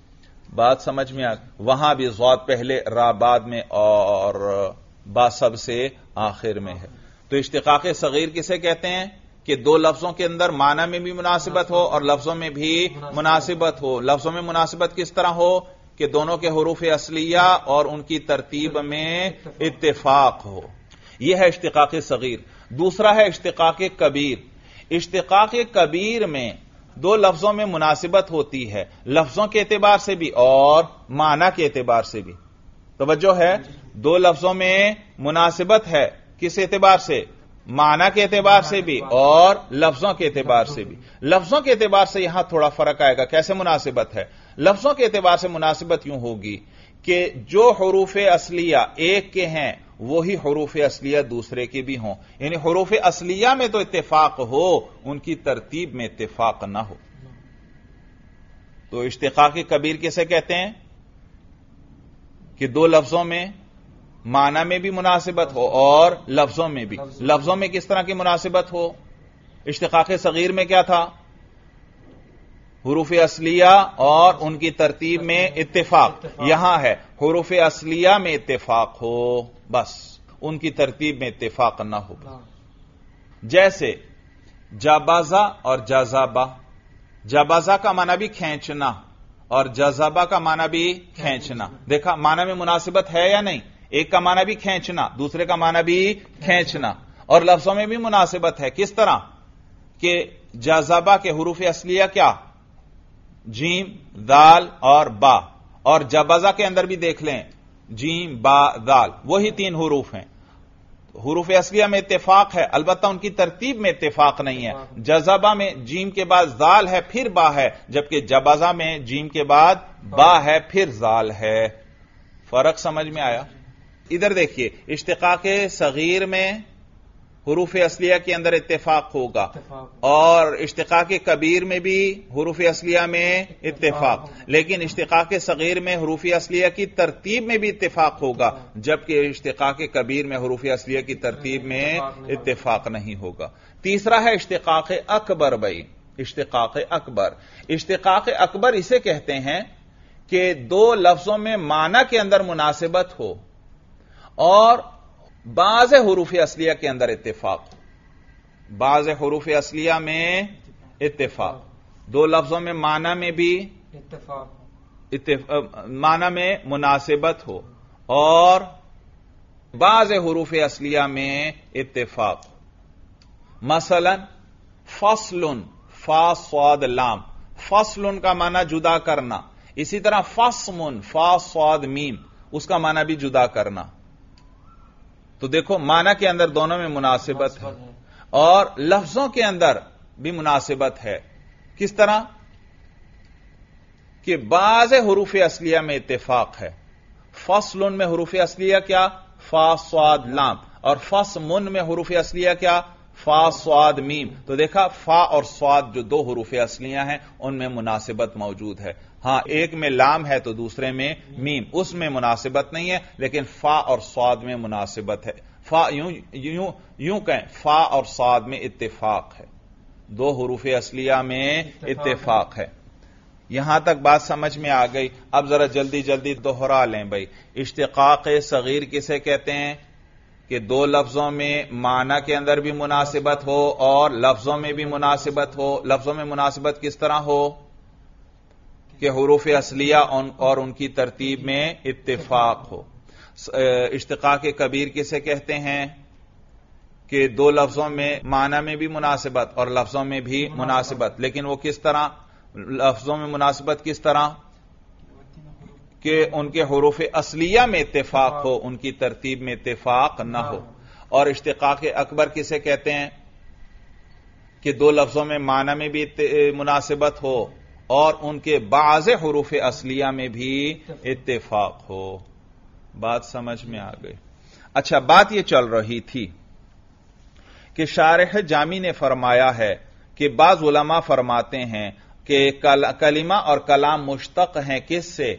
Speaker 1: بات سمجھ میں وہاں بھی ضاد پہلے، را بعد میں اور با سب سے آخر میں ہے۔ تو اشتقاق صغیر کسے کہتے ہیں کہ 2 لفظوں کے اندر معنی میں بھی مناسبت ہو اور لفظوں میں بھی مناسبت ہو۔ لفظوں میں مناسبت کس طرح ہو کہ دونوں کے حروف اصلیہ اور ان کی ترتیب میں اتفاق ہو، یہ ہے اشتقاق صغیر۔ دوسرا ہے اشتقاق کبیر۔ اشتقاق کبیر میں 2 لفظوں میں مناسبت ہوتی ہے، لفظوں کے اعتبار سے بھی اور معنی کے اعتبار سے بھی۔ توجہ ہے؟ دو لفظوں میں مناسبت ہے، کس اعتبار سے؟ معنی کے اعتبار سے بھی اور لفظوں کے اعتبار سے بھی۔ لفظوں کے اعتبار سے یہاں تھوڑا فرق آئے گا، کیسے مناسبت ہے؟ لفظوں کے اعتبار سے مناسبت یوں ہوگی کہ جو حروف اصلیہ ایک کے ہیں وہی حروف اصلیہ دوسرے کے بھی ہوں، یعنی حروف اصلیہ میں تو اتفاق ہو، ان کی ترتیب میں اتفاق نہ ہو۔ تو اشتقاق کبیر کسے کہتے ہیں؟ کہ دو لفظوں میں معنی میں بھی مناسبت ہو اور لفظوں میں بھی۔ لفظوں میں کس طرح کی مناسبت ہو؟ اشتقاق صغیر میں کیا تھا؟ حروف اصلیہ اور ان کی ترتیب میں اتفاق۔ یہاں ہے حروف اصلیہ میں اتفاق ہو، بس ان کی ترتیب میں اتفاق نہ ہو۔ جیسے جبازہ اور جذبہ۔ جبازہ کا معنی بھی کھینچنا اور جذبہ کا معنی بھی کھینچنا۔ دیکھا معنی میں مناسبت ہے یا نہیں؟ ایک کا معنی بھی کھینچنا، دوسرے کا معنی بھی کھینچنا، اور لفظوں میں بھی مناسبت ہے۔ کس طرح کہ جذبہ کے حروف اصلیہ کیا؟ جیم، دال اور با، اور جبازہ کے اندر بھی دیکھ لیں جیم، با، دال، وہی تین حروف ہیں۔ حروف اصلیہ میں اتفاق ہے، البتہ ان کی ترتیب میں اتفاق نہیں ہے۔ جذبہ میں جیم کے بعد زال ہے پھر با ہے، جبکہ جبازہ میں جیم کے بعد با ہے پھر زال ہے۔ فرق سمجھ میں آیا؟ ادھر دیکھیے، اشتقاق صغیر میں حروف اصلیہ کے اندر اتفاق ہوگا اور اشتقاق کبیر میں بھی حروف اصلیہ میں اتفاق، لیکن اشتقاق صغیر میں حروف اصلیہ کی ترتیب میں بھی اتفاق ہوگا، جبکہ اشتقاق کبیر میں حروف اصلیہ کی ترتیب میں اتفاق نہیں ہوگا۔ تیسرا ہے اشتقاق اکبر بھائی، اشتقاق اکبر۔ اشتقاق اکبر اسے کہتے ہیں کہ دو لفظوں میں معنی کے اندر مناسبت ہو اور بعض حروف اصلیہ کے اندر اتفاق، بعض حروف اصلیہ میں اتفاق، دو لفظوں میں معنی میں بھی معنی میں مناسبت ہو اور بعض حروف اصلیہ میں اتفاق۔ مثلا فصل، فا صاد لام، فصل کا معنی جدا کرنا، اسی طرح فصم، فا صاد میم، اس کا معنی بھی جدا کرنا۔ تو دیکھو معنی کے اندر دونوں میں مناسبت ہے اور لفظوں کے اندر بھی مناسبت ہے۔ کس طرح کہ بعض حروف اصلیہ میں اتفاق ہے۔ فصل میں حروف اصلیہ کیا؟ فا صاد لام، اور فصم میں حروف اصلیہ کیا؟ فا صاد میم۔ تو دیکھا فا اور صاد جو دو حروف اصلیہ ہیں ان میں مناسبت موجود ہے۔ ہاں ایک میں لام ہے تو دوسرے میں میم، اس میں مناسبت نہیں ہے، لیکن فا اور صاد میں مناسبت ہے۔ فا یوں کہیں فا اور صاد میں اتفاق ہے، دو حروف اصلیہ میں اتفاق ہے۔ یہاں تک بات سمجھ میں آ گئی؟ اب ذرا جلدی جلدی دوہرا لیں بھائی۔ اشتقاق صغیر کسے کہتے ہیں؟ کہ دو لفظوں میں معنی کے اندر بھی مناسبت ہو اور لفظوں میں بھی مناسبت ہو۔ لفظوں میں مناسبت کس طرح ہو؟ کہ حروف اصلیہ اور ان کی ترتیب میں اتفاق ہو۔ اشتقاق کبیر کسے کہتے ہیں؟ کہ دو لفظوں میں معنی میں بھی مناسبت اور لفظوں میں بھی مناسبت، لیکن وہ کس طرح؟ لفظوں میں مناسبت کس طرح؟ کہ ان کے حروف اصلیہ میں اتفاق ہو، ان کی ترتیب میں اتفاق نہ ہو۔ اور اشتقاق اکبر کسے کہتے ہیں؟ کہ دو لفظوں میں معنی میں بھی مناسبت ہو اور ان کے بعض حروف اصلیہ میں بھی اتفاق ہو۔ بات سمجھ میں آ گئی؟ اچھا، بات یہ چل رہی تھی کہ شارح جامی نے فرمایا ہے کہ بعض علماء فرماتے ہیں کہ کلمہ اور کلام مشتق ہیں کس سے؟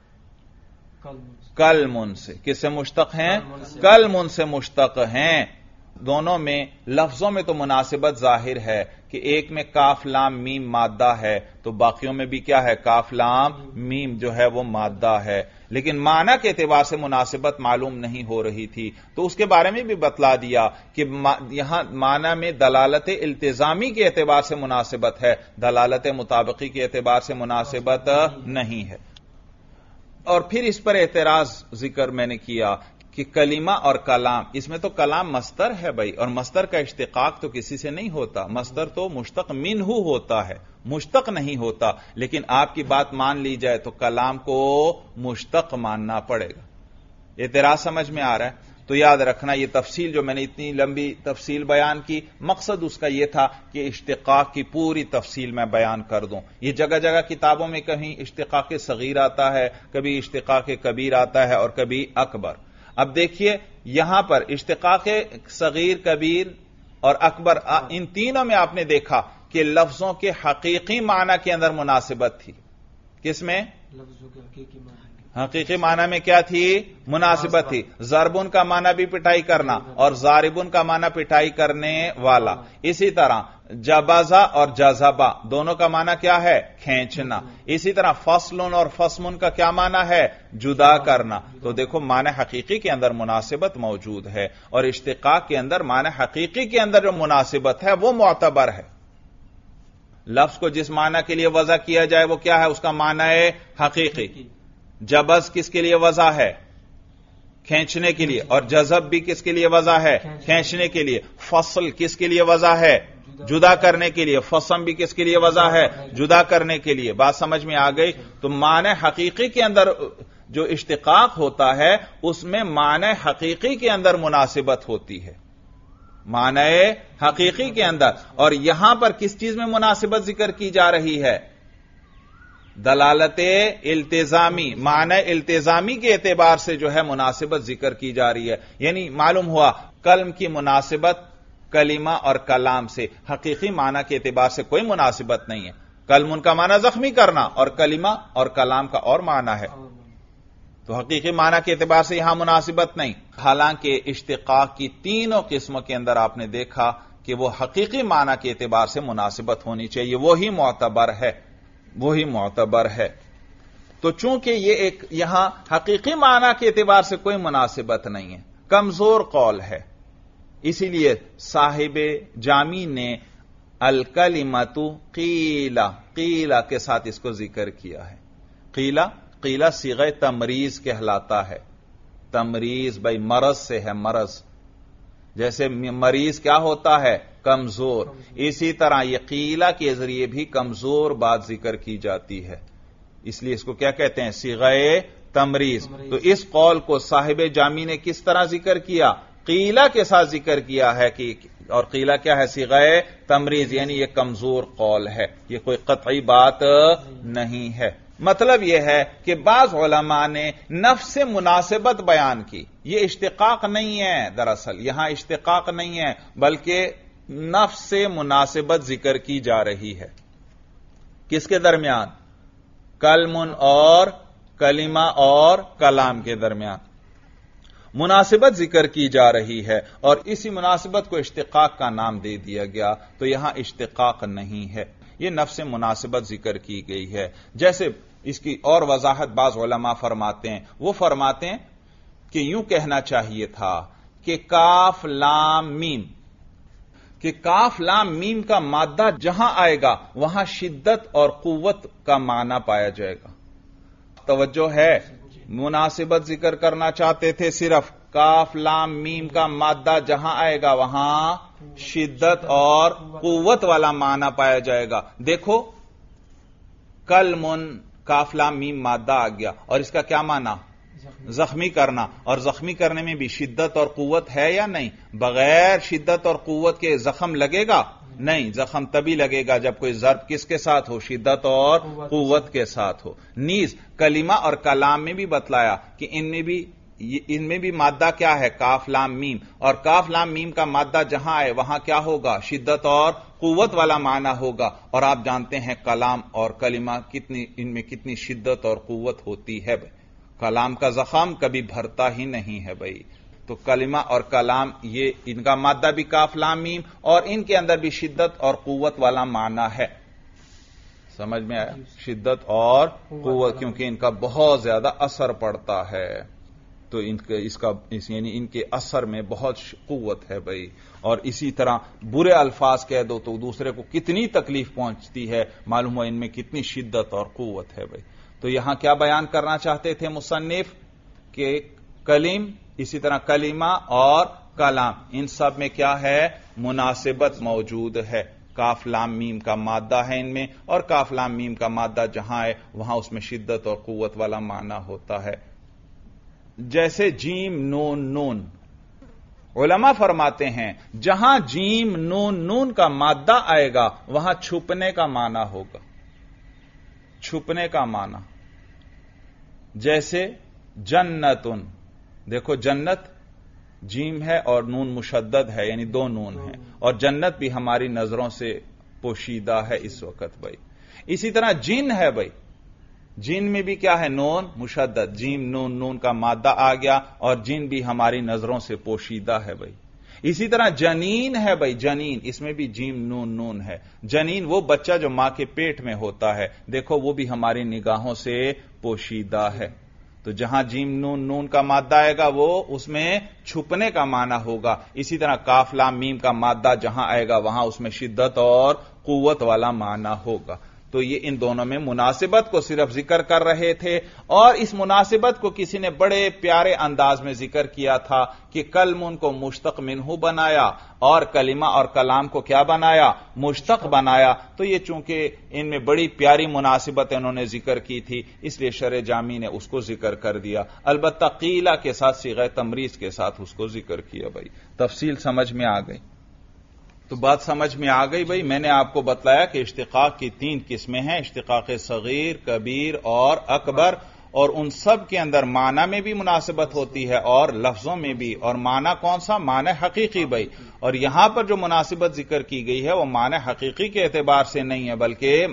Speaker 1: کلمن سے۔ کس سے مشتق ہیں؟ کلمن سے مشتق ہیں۔ دونوں میں لفظوں میں تو مناسبت ظاہر ہے کہ ایک میں کاف لام میم مادہ ہے تو باقیوں میں بھی کیا ہے؟ کاف لام میم جو ہے وہ مادہ ہے، لیکن معنی کے اعتبار سے مناسبت معلوم نہیں ہو رہی تھی، تو اس کے بارے میں بھی بتلا دیا کہ یہاں معنی میں دلالت التزامی کے اعتبار سے مناسبت ہے، دلالت مطابقی کے اعتبار سے مناسبت نہیں ہے۔ اور پھر اس پر اعتراض ذکر میں نے کیا کہ کلمہ اور کلام، اس میں تو کلام مصدر ہے بھائی، اور مصدر کا اشتقاق تو کسی سے نہیں ہوتا، مصدر تو مشتق منہ ہوتا ہے، مشتق نہیں ہوتا، لیکن آپ کی بات مان لی جائے تو کلام کو مشتق ماننا پڑے گا۔ اعتراض سمجھ میں آ رہا ہے؟ تو یاد رکھنا یہ تفصیل جو میں نے اتنی لمبی تفصیل بیان کی، مقصد اس کا یہ تھا کہ اشتقاق کی پوری تفصیل میں بیان کر دوں. یہ جگہ جگہ کتابوں میں کہیں اشتقاق صغیر آتا ہے، کبھی اشتقاق کبیر آتا ہے اور کبھی اکبر. اب دیکھیے یہاں پر اشتقاق صغیر، کبیر اور اکبر، ان تینوں میں آپ نے دیکھا کہ لفظوں کے حقیقی معنی کے اندر مناسبت تھی. کس میں؟
Speaker 2: لفظوں کے حقیقی معنی.
Speaker 1: حقیقی معنی میں کیا تھی؟ مناسبت تھی. ضربن کا معنی بھی پٹائی کرنا اور ضاربن کا معنی پٹائی کرنے والا. اسی طرح جبازا اور جذبا دونوں کا معنی کیا ہے؟ کھینچنا. اسی طرح فصلن اور فصمن کا کیا معنی ہے؟ جدا کرنا. تو دیکھو معنی حقیقی کے اندر مناسبت موجود ہے، اور اشتقاق کے اندر معنی حقیقی کے اندر جو مناسبت ہے وہ معتبر ہے. لفظ کو جس معنی کے لیے وضع کیا جائے وہ کیا ہے؟ اس کا معنی ہے حقیقی. جبز کس کے لیے وضع ہے؟ کھینچنے کے لیے. اور جذب بھی کس کے لیے وضع ہے؟ کھینچنے کے لیے. فصل کس کے لیے وضع ہے؟ جدا کرنے کے لیے. فصم بھی کس کے لیے وضع ہے؟ جدا کرنے کے لیے. بات سمجھ میں آ گئی؟ تو معنی حقیقی کے اندر جو اشتقاق ہوتا ہے اس میں معنی حقیقی کے اندر مناسبت ہوتی ہے، معنی حقیقی کے اندر. اور یہاں پر کس چیز میں مناسبت ذکر کی جا رہی ہے؟ دلالت التزامی، معنی التزامی کے اعتبار سے جو ہے مناسبت ذکر کی جا رہی ہے. یعنی معلوم ہوا کلم کی مناسبت کلمہ اور کلام سے، حقیقی معنی کے اعتبار سے کوئی مناسبت نہیں ہے. کلم کا معنی زخمی کرنا اور کلمہ اور کلام کا اور معنی ہے، تو حقیقی معنی کے اعتبار سے یہاں مناسبت نہیں. حالانکہ اشتقاق کی تینوں قسموں کے اندر آپ نے دیکھا کہ وہ حقیقی معنی کے اعتبار سے مناسبت ہونی چاہیے، وہی معتبر ہے، وہی معتبر ہے. تو چونکہ یہ ایک یہاں حقیقی معنی کے اعتبار سے کوئی مناسبت نہیں ہے، کمزور قول ہے، اسی لیے صاحب جامی نے الکلمۃ قیلا، قیلا کے ساتھ اس کو ذکر کیا ہے. قیلا، قیلا صیغہ تمریز کہلاتا ہے. تمریز بھائی مرض سے ہے، مرض. جیسے مریض کیا ہوتا ہے؟ کمزور. اسی طرح یہ قیلا کے ذریعے بھی کمزور بات ذکر کی جاتی ہے، اس لیے اس کو کیا کہتے ہیں؟ صیغہ تمریز. تو اس قول کو صاحب جامی نے کس طرح ذکر کیا؟ قیلا کے ساتھ ذکر کیا ہے کہ، اور قیلا کیا ہے؟ صیغہ تمریز، یعنی یہ کمزور قول ہے، یہ کوئی قطعی بات نہیں ہے. مطلب یہ ہے کہ بعض علماء نے نفس سے مناسبت بیان کی. یہ اشتقاق نہیں ہے، دراصل یہاں اشتقاق نہیں ہے بلکہ نفس سے مناسبت ذکر کی جا رہی ہے. کس کے درمیان؟ کلم اور کلمہ اور کلام کے درمیان مناسبت ذکر کی جا رہی ہے، اور اسی مناسبت کو اشتقاق کا نام دے دیا گیا. تو یہاں اشتقاق نہیں ہے، یہ نفس مناسبت ذکر کی گئی ہے. جیسے اس کی اور وضاحت بعض علماء فرماتے ہیں، وہ فرماتے ہیں کہ یوں کہنا چاہیے تھا کہ کاف لام میم، کہ کاف لام میم کا مادہ جہاں آئے گا وہاں شدت اور قوت کا معنی پایا جائے گا. توجہ ہے؟ مناسبت ذکر کرنا چاہتے تھے، صرف کاف لام میم کا مادہ جہاں آئے گا وہاں شدت اور قوت والا معنی پایا جائے گا. دیکھو کلمن، کاف لام میم مادہ آ گیا، اور اس کا کیا معنی؟ زخمی کرنا. اور زخمی کرنے میں بھی شدت اور قوت ہے یا نہیں؟ بغیر شدت اور قوت کے زخم لگے گا؟ نہیں، زخم تبھی لگے گا جب کوئی ضرب کس کے ساتھ ہو؟ شدت اور قوت کے ساتھ ہو. نیز کلمہ اور کلام میں بھی بتلایا کہ ان میں بھی مادہ کیا ہے؟ کاف لام میم. اور کاف لام میم کا مادہ جہاں آئے وہاں کیا ہوگا؟ شدت اور قوت والا معنی ہوگا. اور آپ جانتے ہیں کلام اور کلمہ ان میں کتنی شدت اور قوت ہوتی ہے. کلام کا زخم کبھی بھرتا ہی نہیں ہے بھائی. تو کلمہ اور کلام یہ ان کا مادہ بھی کاف لام میم، اور ان کے اندر بھی شدت اور قوت والا معنی ہے. سمجھ میں آیا؟ شدت اور قوت، کیونکہ ان کا بہت زیادہ اثر پڑتا ہے، تو یعنی ان کے اثر میں بہت قوت ہے بھائی. اور اسی طرح برے الفاظ کہہ دو تو دوسرے کو کتنی تکلیف پہنچتی ہے، معلوم ہو ان میں کتنی شدت اور قوت ہے بھائی. تو یہاں کیا بیان کرنا چاہتے تھے مصنف؟ کہ کلیم، اسی طرح کلمہ اور کلام، ان سب میں کیا ہے؟ مناسبت موجود ہے. کاف لام میم کا مادہ ہے ان میں، اور کاف لام میم کا مادہ جہاں ہے وہاں اس میں شدت اور قوت والا معنی ہوتا ہے. جیسے جیم نون نون، علماء فرماتے ہیں جہاں جیم نون نون کا مادہ آئے گا وہاں چھپنے کا معنی ہوگا، چھپنے کا معنی، جیسے جنتن، دیکھو جنت جیم ہے اور نون مشدد ہے، یعنی دو نون ہیں، اور جنت بھی ہماری نظروں سے پوشیدہ ہے اس وقت بھائی۔ اسی طرح جن ہے بھائی، جن میں بھی کیا ہے؟ نون مشدد، جیم نون نون کا مادہ آ گیا اور جن بھی ہماری نظروں سے پوشیدہ ہے بھائی۔ اسی طرح جنین ہے بھائی، جنین، اس میں بھی جیم نون نون ہے۔ جنین وہ بچہ جو ماں کے پیٹ میں ہوتا ہے، دیکھو وہ بھی ہماری نگاہوں سے پوشیدہ ہے۔ تو جہاں جیم نون نون کا مادہ آئے گا وہ اس میں چھپنے کا معنی ہوگا۔ اسی طرح کاف لام میم کا مادہ جہاں آئے گا وہاں اس میں شدت اور قوت والا معنی ہوگا۔ تو یہ ان دونوں میں مناسبت کو صرف ذکر کر رہے تھے، اور اس مناسبت کو کسی نے بڑے پیارے انداز میں ذکر کیا تھا کہ کلم کو مشتق منہ بنایا اور کلمہ اور کلام کو کیا بنایا؟ مشتق بنایا۔ تو یہ چونکہ ان میں بڑی پیاری مناسبت انہوں نے ذکر کی تھی اس لیے شرح جامی نے اس کو ذکر کر دیا، البتہ قیلہ کے ساتھ صیغہ تمریض کے ساتھ اس کو ذکر کیا بھائی۔ تفصیل سمجھ میں آ گئی؟ تو بات سمجھ میں آ گئی بھائی۔ میں نے آپ کو بتلایا کہ اشتقاق کی 3 قسمیں ہیں، اشتقاق صغیر، کبیر اور اکبر، اور ان سب کے اندر معنی میں بھی مناسبت ہوتی ہے اور لفظوں میں بھی، اور معنی کون سا؟ معنی حقیقی بھائی۔ اور یہاں پر جو مناسبت ذکر کی گئی ہے وہ معنی حقیقی کے اعتبار سے نہیں ہے بلکہ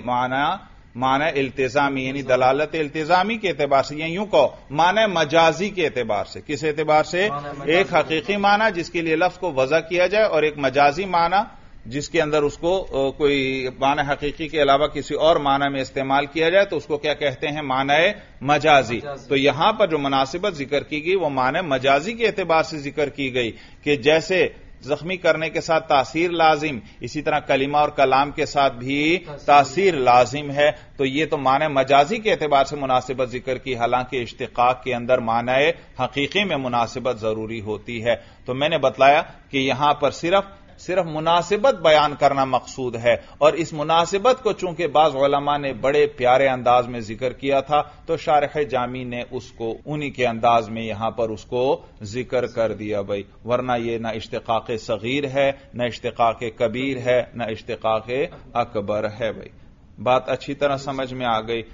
Speaker 1: معنی التزامی، یعنی دلالت التزامی کے اعتبار سے، یا یوں کہو معنی مجازی کے اعتبار سے۔ کس اعتبار سے؟ ایک حقیقی معنی جس کے لیے لفظ کو وضع کیا جائے، اور ایک مجازی معنی جس کے اندر اس کو کوئی معنی حقیقی کے علاوہ کسی اور معنی میں استعمال کیا جائے تو اس کو کیا کہتے ہیں؟ معنی مجازی۔ تو یہاں پر جو مناسبت ذکر کی گئی وہ معنی مجازی کے اعتبار سے ذکر کی گئی کہ جیسے زخمی کرنے کے ساتھ تاثیر لازم، اسی طرح کلمہ اور کلام کے ساتھ بھی تاثیر لازم ہے۔ تو یہ تو معنی مجازی کے اعتبار سے مناسبت ذکر کی، حالانکہ اشتقاق کے اندر معنی حقیقی میں مناسبت ضروری ہوتی ہے۔ تو میں نے بتلایا کہ یہاں پر صرف مناسبت بیان کرنا مقصود ہے، اور اس مناسبت کو چونکہ بعض علماء نے بڑے پیارے انداز میں ذکر کیا تھا تو شارح جامی نے اس کو انہی کے انداز میں یہاں پر اس کو ذکر کر دیا بھائی، ورنہ یہ نہ اشتقاق صغیر ہے، نہ اشتقاق کبیر ہے، نہ اشتقاق اکبر ہے بھائی۔ بات اچھی طرح سمجھ میں آ گئی؟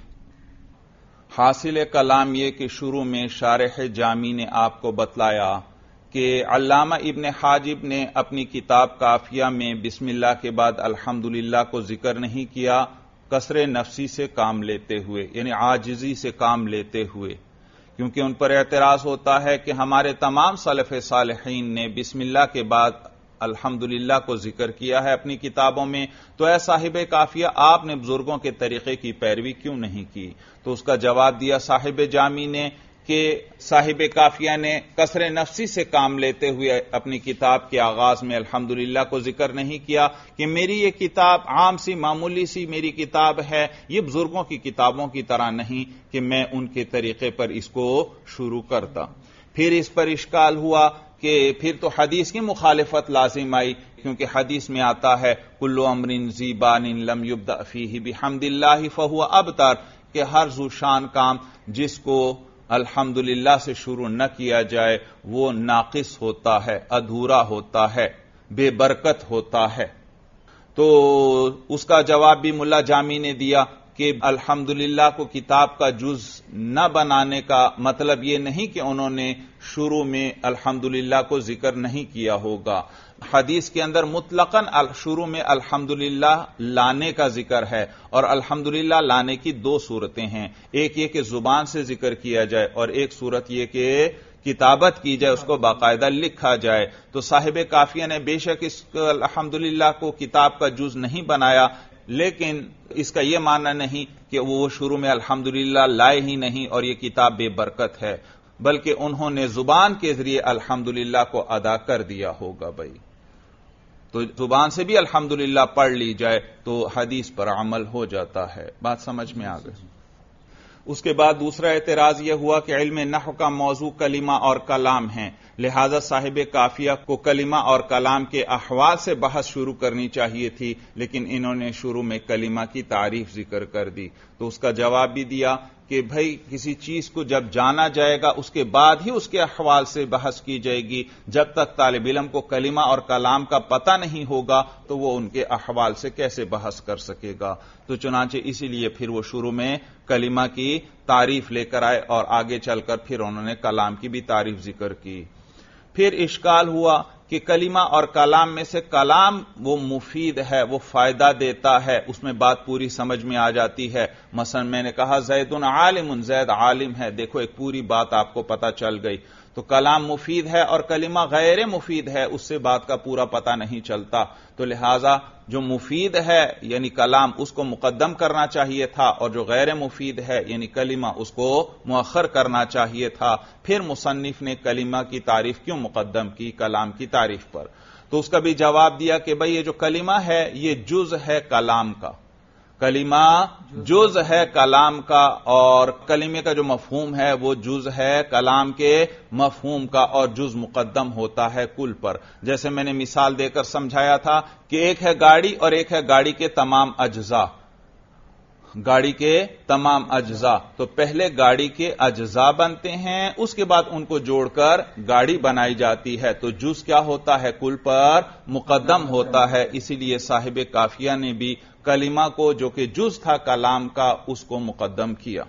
Speaker 1: حاصل کلام یہ کہ شروع میں شارح جامی نے آپ کو بتلایا کہ علامہ ابن حاجب نے اپنی کتاب کافیہ میں بسم اللہ کے بعد الحمدللہ کو ذکر نہیں کیا، کسر نفسی سے کام لیتے ہوئے، یعنی عاجزی سے کام لیتے ہوئے، کیونکہ ان پر اعتراض ہوتا ہے کہ ہمارے تمام سلف صالحین نے بسم اللہ کے بعد الحمدللہ کو ذکر کیا ہے اپنی کتابوں میں، تو اے صاحب کافیہ آپ نے بزرگوں کے طریقے کی پیروی کیوں نہیں کی؟ تو اس کا جواب دیا صاحب جامی نے کہ صاحب کافیہ نے کسر نفسی سے کام لیتے ہوئے اپنی کتاب کے آغاز میں الحمدللہ کو ذکر نہیں کیا کہ میری یہ کتاب عام سی معمولی سی میری کتاب ہے، یہ بزرگوں کی کتابوں کی طرح نہیں کہ میں ان کے طریقے پر اس کو شروع کرتا۔ پھر اس پر اشکال ہوا کہ پھر تو حدیث کی مخالفت لازم آئی، کیونکہ حدیث میں آتا ہے کل امر ذی بال لم یبدأ فیہ بحمد اللہ فہو ابتر، کہ ہر ذو شان کام جس کو الحمدللہ سے شروع نہ کیا جائے وہ ناقص ہوتا ہے، ادھورا ہوتا ہے، بے برکت ہوتا ہے۔ تو اس کا جواب بھی ملا جامی نے دیا کہ الحمدللہ کو کتاب کا جز نہ بنانے کا مطلب یہ نہیں کہ انہوں نے شروع میں الحمدللہ کو ذکر نہیں کیا ہوگا، حدیث کے اندر مطلقاً شروع میں الحمدللہ لانے کا ذکر ہے، اور الحمدللہ لانے کی 2 صورتیں ہیں، ایک یہ کہ زبان سے ذکر کیا جائے اور ایک صورت یہ کہ کتابت کی جائے، اس کو باقاعدہ لکھا جائے۔ تو صاحب کافیہ نے بے شک اس الحمدللہ کو کتاب کا جز نہیں بنایا، لیکن اس کا یہ معنی نہیں کہ وہ شروع میں الحمدللہ لائے ہی نہیں اور یہ کتاب بے برکت ہے، بلکہ انہوں نے زبان کے ذریعے الحمدللہ کو ادا کر دیا ہوگا بھائی۔ تو زبان سے بھی الحمدللہ پڑھ لی جائے تو حدیث پر عمل ہو جاتا ہے۔ بات سمجھ میں آ گئی؟ اس کے بعد دوسرا اعتراض یہ ہوا کہ علم نحو کا موضوع کلمہ اور کلام ہیں، لہذا صاحب کافیہ کو کلمہ اور کلام کے احوال سے بحث شروع کرنی چاہیے تھی، لیکن انہوں نے شروع میں کلمہ کی تعریف ذکر کر دی۔ تو اس کا جواب بھی دیا کہ بھئی کسی چیز کو جب جانا جائے گا اس کے بعد ہی اس کے احوال سے بحث کی جائے گی. جب تک طالب علم کو کلمہ اور کلام کا پتہ نہیں ہوگا تو وہ ان کے احوال سے کیسے بحث کر سکے گا. تو چنانچہ اسی لیے پھر وہ شروع میں کلمہ کی تعریف لے کر آئے اور آگے چل کر پھر انہوں نے کلام کی بھی تعریف ذکر کی. پھر اشکال ہوا کہ کلمہ اور کلام میں سے کلام وہ مفید ہے، وہ فائدہ دیتا ہے، اس میں بات پوری سمجھ میں آ جاتی ہے. مثلا میں نے کہا زید عالم، زید عالم ہے، دیکھو ایک پوری بات آپ کو پتہ چل گئی. تو کلام مفید ہے اور کلمہ غیر مفید ہے، اس سے بات کا پورا پتہ نہیں چلتا. تو لہذا جو مفید ہے یعنی کلام اس کو مقدم کرنا چاہیے تھا، اور جو غیر مفید ہے یعنی کلمہ اس کو مؤخر کرنا چاہیے تھا. پھر مصنف نے کلمہ کی تعریف کیوں مقدم کی کلام کی تعریف پر؟ تو اس کا بھی جواب دیا کہ بھئی یہ جو کلمہ ہے یہ جز ہے کلام کا، کلمہ جز ہے کلام کا، اور کلمے کا جو مفہوم ہے وہ جز ہے کلام کے مفہوم کا، اور جز مقدم ہوتا ہے کل پر. جیسے میں نے مثال دے کر سمجھایا تھا کہ ایک ہے گاڑی اور ایک ہے گاڑی کے تمام اجزاء. گاڑی کے تمام اجزاء، تو پہلے گاڑی کے اجزاء بنتے ہیں، اس کے بعد ان کو جوڑ کر گاڑی بنائی جاتی ہے. تو جز کیا ہوتا ہے؟ کل پر مقدم ہوتا ہے. اسی لیے صاحب کافیہ نے بھی کلمہ کو جو کہ جز تھا کلام کا اس کو مقدم کیا.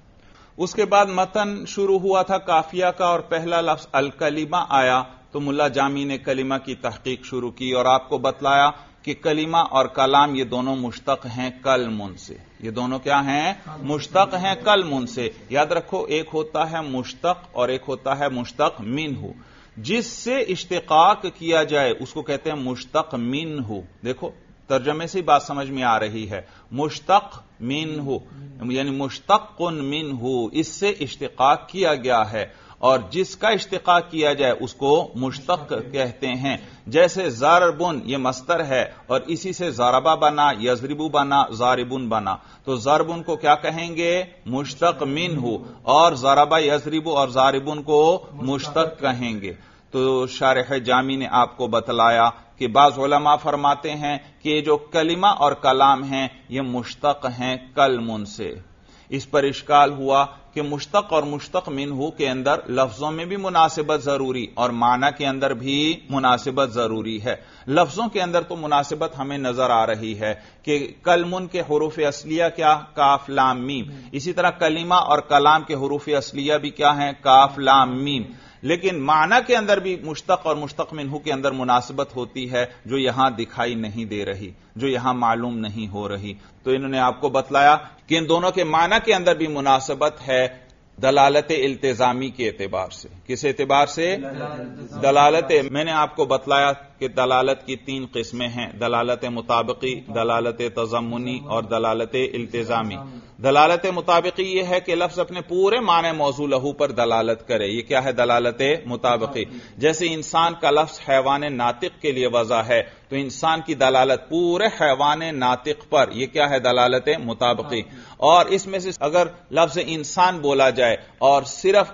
Speaker 1: اس کے بعد متن شروع ہوا تھا کافیہ کا، اور پہلا لفظ الکلمہ آیا تو ملا جامی نے کلمہ کی تحقیق شروع کی اور آپ کو بتلایا کہ کلمہ اور کلام یہ دونوں مشتق ہیں کلمن سے. یہ دونوں کیا ہیں؟ مشتق ہیں کلمن سے. یاد رکھو ایک ہوتا ہے مشتق اور ایک ہوتا ہے مشتق منہ. جس سے اشتقاق کیا جائے اس کو کہتے ہیں مشتق منہ. دیکھو ترجمے سے بات سمجھ میں آ رہی ہے. مشتق منہ یعنی مشتق منہ، اس سے اشتقاق کیا گیا ہے، اور جس کا اشتقاق کیا جائے اس کو مشتق کہتے ہیں. جیسے ضربن یہ مصدر ہے اور اسی سے ضربہ بنا، یضربو بنا، ضاربن بنا. تو ضربن کو کیا کہیں گے؟ مشتق منہ، اور ضربہ یضربو اور ضاربن کو مشتق کہیں گے. تو شارح جامی نے آپ کو بتلایا کہ بعض علماء فرماتے ہیں کہ یہ جو کلمہ اور کلام ہیں یہ مشتق ہیں کلمن سے. اس پر اشکال ہوا کہ مشتق اور مشتق منہ کے اندر لفظوں میں بھی مناسبت ضروری اور معنی کے اندر بھی مناسبت ضروری ہے. لفظوں کے اندر تو مناسبت ہمیں نظر آ رہی ہے کہ کلمن کے حروف اصلیہ کیا؟ کاف لام میم. اسی طرح کلمہ اور کلام کے حروف اصلیہ بھی کیا ہیں؟ کاف لام میم. لیکن معنی کے اندر بھی مشتق اور مشتق منہ کے اندر مناسبت ہوتی ہے جو یہاں دکھائی نہیں دے رہی، جو یہاں معلوم نہیں ہو رہی. تو انہوں نے آپ کو بتلایا کہ ان دونوں کے معنی کے اندر بھی مناسبت ہے دلالت التزامی کے اعتبار سے. کس اعتبار سے؟ دلالت. میں نے آپ کو بتلایا کہ دلالت کی 3 قسمیں ہیں: دلالت مطابقی، دلالت تضمنی اور دلالت التزامی. دلالت مطابقی یہ ہے کہ لفظ اپنے پورے معنی موضوع لہو پر دلالت کرے. یہ کیا ہے؟ دلالت مطابقی. جیسے انسان کا لفظ حیوان ناطق کے لیے وضع ہے تو انسان کی دلالت پورے حیوان ناطق پر، یہ کیا ہے؟ دلالت مطابقی. اور اس میں سے اگر لفظ انسان بولا جائے اور صرف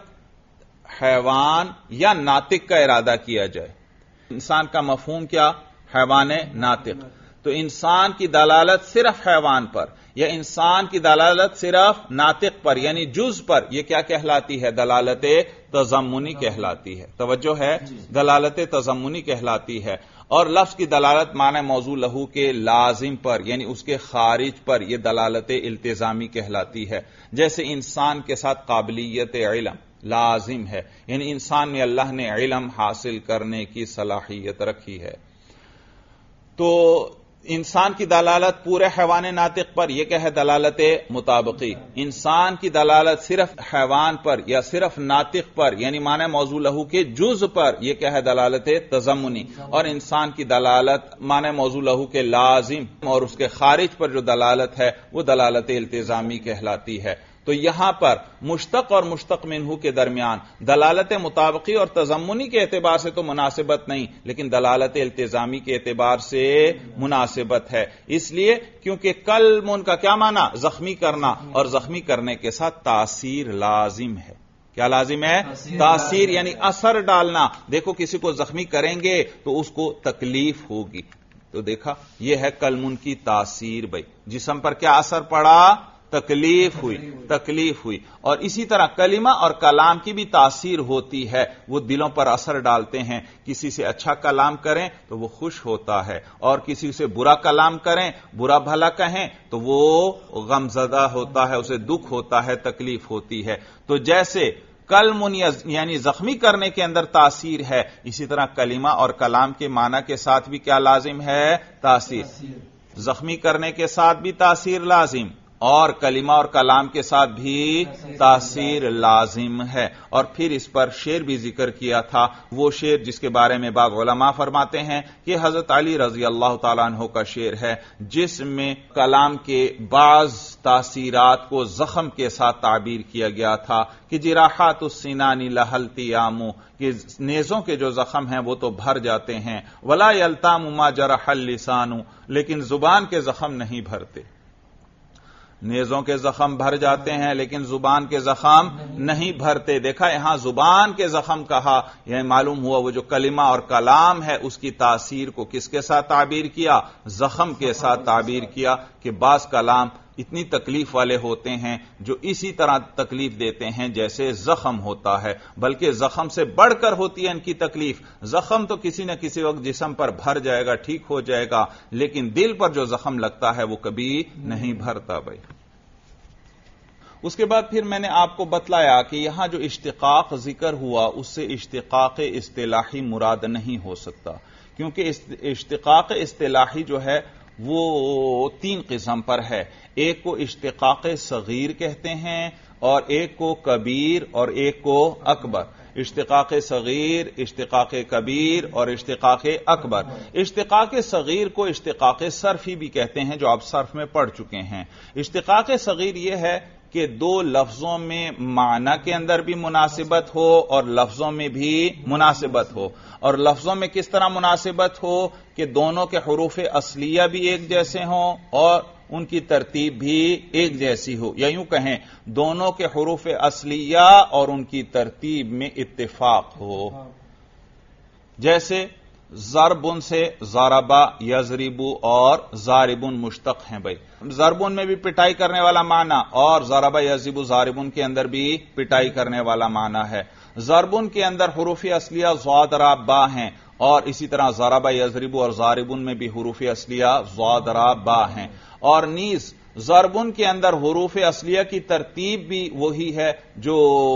Speaker 1: حیوان یا ناطق کا ارادہ کیا جائے، انسان کا مفہوم کیا؟ حیوان ناطق. تو انسان کی دلالت صرف حیوان پر یا انسان کی دلالت صرف ناطق پر یعنی جز پر، یہ کیا کہلاتی ہے؟ دلالت تضمنی کہلاتی ہے. توجہ ہے؟ دلالت تضمنی کہلاتی ہے. اور لفظ کی دلالت معنی موضوع لہو کے لازم پر یعنی اس کے خارج پر، یہ دلالت التزامی کہلاتی ہے. جیسے انسان کے ساتھ قابلیت علم لازم ہے، یعنی انسان میں اللہ نے علم حاصل کرنے کی صلاحیت رکھی ہے. تو انسان کی دلالت پورے حیوان ناطق پر، یہ کیا ہے؟ دلالت مطابقی. انسان کی دلالت صرف حیوان پر یا صرف ناطق پر یعنی معنی موضوع لہو کے جز پر، یہ کیا ہے؟ دلالت تضمنی. اور انسان کی دلالت معنی موضوع لہو کے لازم اور اس کے خارج پر جو دلالت ہے وہ دلالت التزامی کہلاتی ہے. تو یہاں پر مشتق اور مشتق منہ کے درمیان دلالت مطابقی اور تضمنی کے اعتبار سے تو مناسبت نہیں، لیکن دلالت التزامی کے اعتبار سے مناسبت ہے. اس لیے کیونکہ کلمن کا کیا معنی؟ زخمی کرنا، اور زخمی کرنے کے ساتھ تاثیر لازم ہے. کیا لازم ہے؟ تاثیر یعنی اثر ڈالنا. دیکھو کسی کو زخمی کریں گے تو اس کو تکلیف ہوگی. تو دیکھا یہ ہے کلمن کی تاثیر. بھائی جسم پر کیا اثر پڑا؟ تکلیف ہوئی. اور اسی طرح کلمہ اور کلام کی بھی تاثیر ہوتی ہے، وہ دلوں پر اثر ڈالتے ہیں. کسی سے اچھا کلام کریں تو وہ خوش ہوتا ہے، اور کسی سے برا کلام کریں، برا بھلا کہیں تو وہ غم زدہ ہوتا ہے، اسے دکھ ہوتا ہے، تکلیف ہوتی ہے. تو جیسے کلم یعنی زخمی کرنے کے اندر تاثیر ہے، اسی طرح کلمہ اور کلام کے معنی کے ساتھ بھی کیا لازم ہے؟ تاثیر. زخمی کرنے کے ساتھ بھی تاثیر لازم، اور کلمہ اور کلام کے ساتھ بھی تاثیر لازم ہے. اور پھر اس پر شعر بھی ذکر کیا تھا، وہ شعر جس کے بارے میں بعض علماء فرماتے ہیں کہ حضرت علی رضی اللہ تعالیٰ عنہ کا شعر ہے، جس میں کلام کے بعض تاثیرات کو زخم کے ساتھ تعبیر کیا گیا تھا کہ جراحات السنان لہلتیام، کہ نیزوں کے جو زخم ہیں وہ تو بھر جاتے ہیں، ولا یلتام ما جرح اللسان، لیکن زبان کے زخم نہیں بھرتے. نیزوں کے زخم بھر جاتے ہیں لیکن زبان کے زخم نہیں بھرتے. دیکھا یہاں زبان کے زخم کہا، یہ معلوم ہوا وہ جو کلمہ اور کلام ہے اس کی تاثیر کو کس کے ساتھ تعبیر کیا؟ زخم کے ساتھ تعبیر کیا. کہ بعض کلام اتنی تکلیف والے ہوتے ہیں جو اسی طرح تکلیف دیتے ہیں جیسے زخم ہوتا ہے، بلکہ زخم سے بڑھ کر ہوتی ہے ان کی تکلیف. زخم تو کسی نہ کسی وقت جسم پر بھر جائے گا، ٹھیک ہو جائے گا، لیکن دل پر جو زخم لگتا ہے وہ کبھی نہیں بھرتا. بھائی اس کے بعد پھر میں نے آپ کو بتلایا کہ یہاں جو اشتقاق ذکر ہوا اس سے اشتقاق اصطلاحی مراد نہیں ہو سکتا، کیونکہ اشتقاق اصطلاحی جو ہے وہ 3 قسم پر ہے. ایک کو اشتقاق صغیر کہتے ہیں، اور ایک کو کبیر، اور ایک کو اکبر. اشتقاق صغیر، اشتقاق کبیر اور اشتقاق اکبر. اشتقاق صغیر کو اشتقاق صرفی بھی کہتے ہیں، جو آپ صرف میں پڑھ چکے ہیں. اشتقاق صغیر یہ ہے کہ 2 لفظوں میں معنی کے اندر بھی مناسبت ہو اور لفظوں میں بھی مناسبت ہو. اور لفظوں میں کس طرح مناسبت ہو کہ دونوں کے حروف اصلیہ بھی ایک جیسے ہوں اور ان کی ترتیب بھی ایک جیسی ہو، یا یوں کہیں دونوں کے حروف اصلیہ اور ان کی ترتیب میں اتفاق ہو. جیسے ضربن سے ضربا، یضربو اور ضاربن مشتق ہیں. بھائی ضربن میں بھی پٹائی کرنے والا معنی، اور ضربا یضربو ضاربن کے اندر بھی پٹائی کرنے والا معنی ہے. ضربن کے اندر حروف اصلیہ ضاد را با ہیں، اور اسی طرح ضربا یضربو اور ضاربن میں بھی حروف اصلیہ ضاد را با ہیں. اور نیز ضربن کے اندر حروف اصلیہ کی ترتیب بھی وہی ہے جو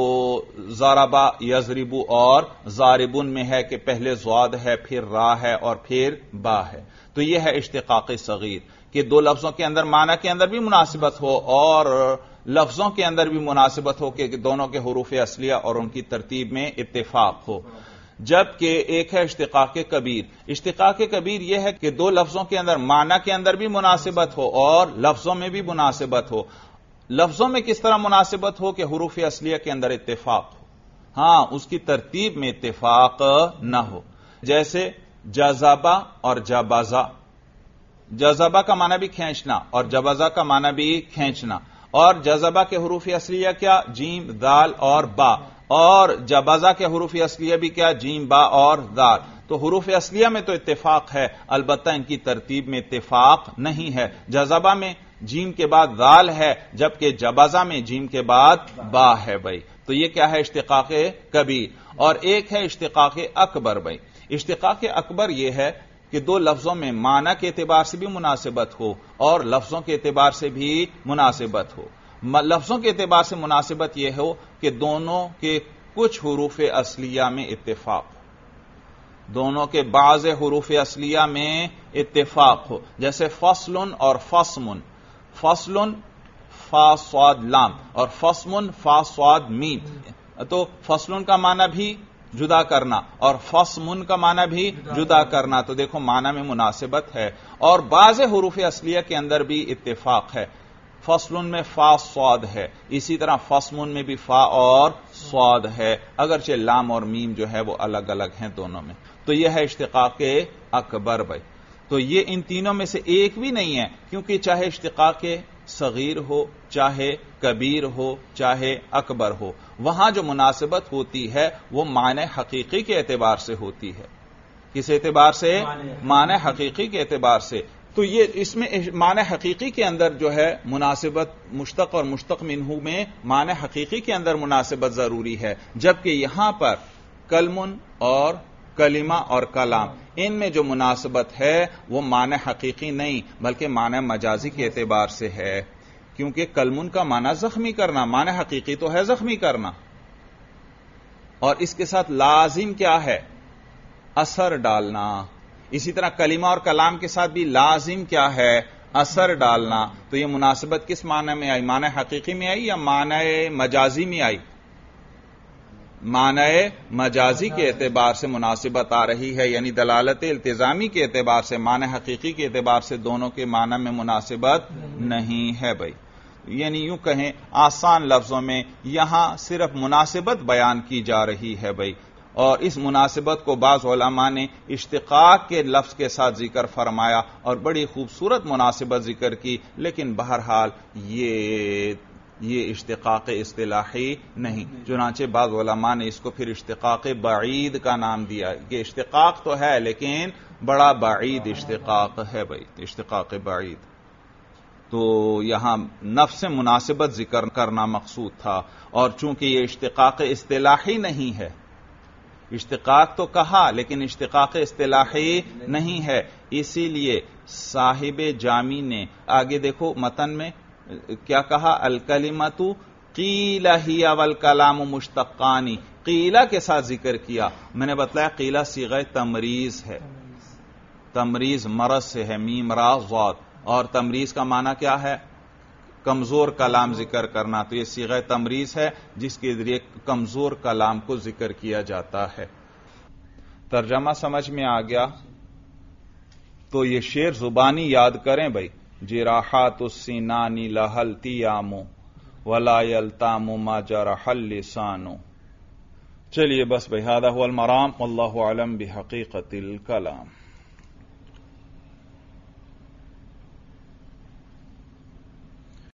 Speaker 1: ضربا یضربو اور ضاربن میں ہے، کہ پہلے ضاد ہے، پھر را ہے اور پھر با ہے. تو یہ ہے اشتقاق صغیر، کہ 2 لفظوں کے اندر معنی کے اندر بھی مناسبت ہو اور لفظوں کے اندر بھی مناسبت ہو، کہ دونوں کے حروف اصلیہ اور ان کی ترتیب میں اتفاق ہو. جبکہ ایک ہے اشتقاق کبیر. اشتقاق کبیر یہ ہے کہ 2 لفظوں کے اندر معنی کے اندر بھی مناسبت ہو اور لفظوں میں بھی مناسبت ہو. لفظوں میں کس طرح مناسبت ہو کہ حروف اصلیہ کے اندر اتفاق ہو، ہاں اس کی ترتیب میں اتفاق نہ ہو. جیسے جذبہ اور جبزہ. جذبہ کا معنی بھی کھینچنا اور جبزہ کا معنی بھی کھینچنا. اور جذبہ کے حروف اصلیہ کیا؟ جیم، دال اور با. اور جبزہ کے حروف اصلیہ بھی کیا؟ جیم، با اور دال. تو حروف اصلیہ میں تو اتفاق ہے، البتہ ان کی ترتیب میں اتفاق نہیں ہے. جذبہ میں جیم کے بعد دال ہے، جبکہ جبزہ میں جیم کے بعد با ہے. بھائی تو یہ کیا ہے؟ اشتقاق کبیر. اور ایک ہے اشتقاق اکبر. بھائی اشتقاق اکبر یہ ہے کہ 2 لفظوں میں معنی کے اعتبار سے بھی مناسبت ہو اور لفظوں کے اعتبار سے بھی مناسبت ہو. لفظوں کے اعتبار سے مناسبت یہ ہو کہ دونوں کے کچھ حروف اصلیہ میں اتفاق ہو، دونوں کے بعض حروف اصلیہ میں اتفاق ہو. جیسے فصل اور فصم. فصل فا صاد لام اور فصم فا صاد میم. تو فصل کا معنی بھی جدا کرنا اور فصم کا معنی بھی جدا کرنا. تو دیکھو معنی میں مناسبت ہے اور بعض حروف اصلیہ کے اندر بھی اتفاق ہے. فصل میں فا صاد ہے، اسی طرح فصم میں بھی فا اور صاد ہے، اگرچہ لام اور میم جو ہے وہ الگ الگ ہیں دونوں میں. تو یہ ہے اشتقاق اکبر. بھائی تو یہ ان تینوں میں سے ایک بھی نہیں ہے، کیونکہ چاہے اشتقاق صغیر ہو، چاہے کبیر ہو، چاہے اکبر ہو، وہاں جو مناسبت ہوتی ہے وہ معنی حقیقی کے اعتبار سے ہوتی ہے. کس اعتبار سے؟ معنی حقیقی کے اعتبار سے. تو یہ اس میں معنی حقیقی کے اندر جو ہے مناسبت مشتق اور مشتق منہ میں معنی حقیقی کے اندر مناسبت ضروری ہے، جبکہ یہاں پر کلمن اور کلمہ اور کلام ان میں جو مناسبت ہے وہ معنی حقیقی نہیں بلکہ معنی مجازی کے اعتبار سے ہے، کیونکہ کلمن کا معنی زخمی کرنا، معنی حقیقی تو ہے زخمی کرنا، اور اس کے ساتھ لازم کیا ہے؟ اثر ڈالنا۔ اسی طرح کلمہ اور کلام کے ساتھ بھی لازم کیا ہے؟ اثر ڈالنا۔ تو یہ مناسبت کس معنی میں آئی؟ معنی حقیقی میں آئی یا معنی مجازی میں آئی؟ معنی مجازی کے اعتبار سے مناسبت آ رہی ہے، یعنی دلالت التزامی کے اعتبار سے، معنی حقیقی کے اعتبار سے دونوں کے معنی میں مناسبت نہیں ہے بھائی۔ یعنی یوں کہیں آسان لفظوں میں یہاں صرف مناسبت بیان کی جا رہی ہے بھائی، اور اس مناسبت کو بعض علماء نے اشتقاق کے لفظ کے ساتھ ذکر فرمایا اور بڑی خوبصورت مناسبت ذکر کی، لیکن بہرحال یہ اشتقاق اصطلاحی نہیں، چنانچہ بعض علماء نے اس کو پھر اشتقاق بعید کا نام دیا کہ اشتقاق تو ہے لیکن بڑا بعید اشتقاق ہے بھائی، اشتقاق بعید۔ تو یہاں نفس مناسبت ذکر کرنا مقصود تھا، اور چونکہ یہ اشتقاق اصطلاحی نہیں ہے، اشتقاق تو کہا لیکن اشتقاق اصطلاحی نہیں ہے، اسی لیے صاحب جامی نے آگے دیکھو متن میں کیا کہا؟ الکلمۃ قیل ہی والکلام مشتقان، قیلہ کے ساتھ ذکر کیا۔ میں نے بتلایا قیلہ صیغہ تمریز ہے، تمریز مرض سے ہے، میم را ضاد، اور تمریز کا معنی کیا ہے؟ کمزور کلام ذکر کرنا، تو یہ صیغہ تمریز ہے جس کے ذریعے کمزور کلام کو ذکر کیا جاتا ہے۔ ترجمہ سمجھ میں آ گیا؟ تو یہ شعر زبانی یاد کریں بھائی، جراحات السنان لها التیام ولا یلتام ما جرح اللسان۔ چلیے بس بھائی، ھذا هو المرام واللہ اعلم بحقیقت الکلام۔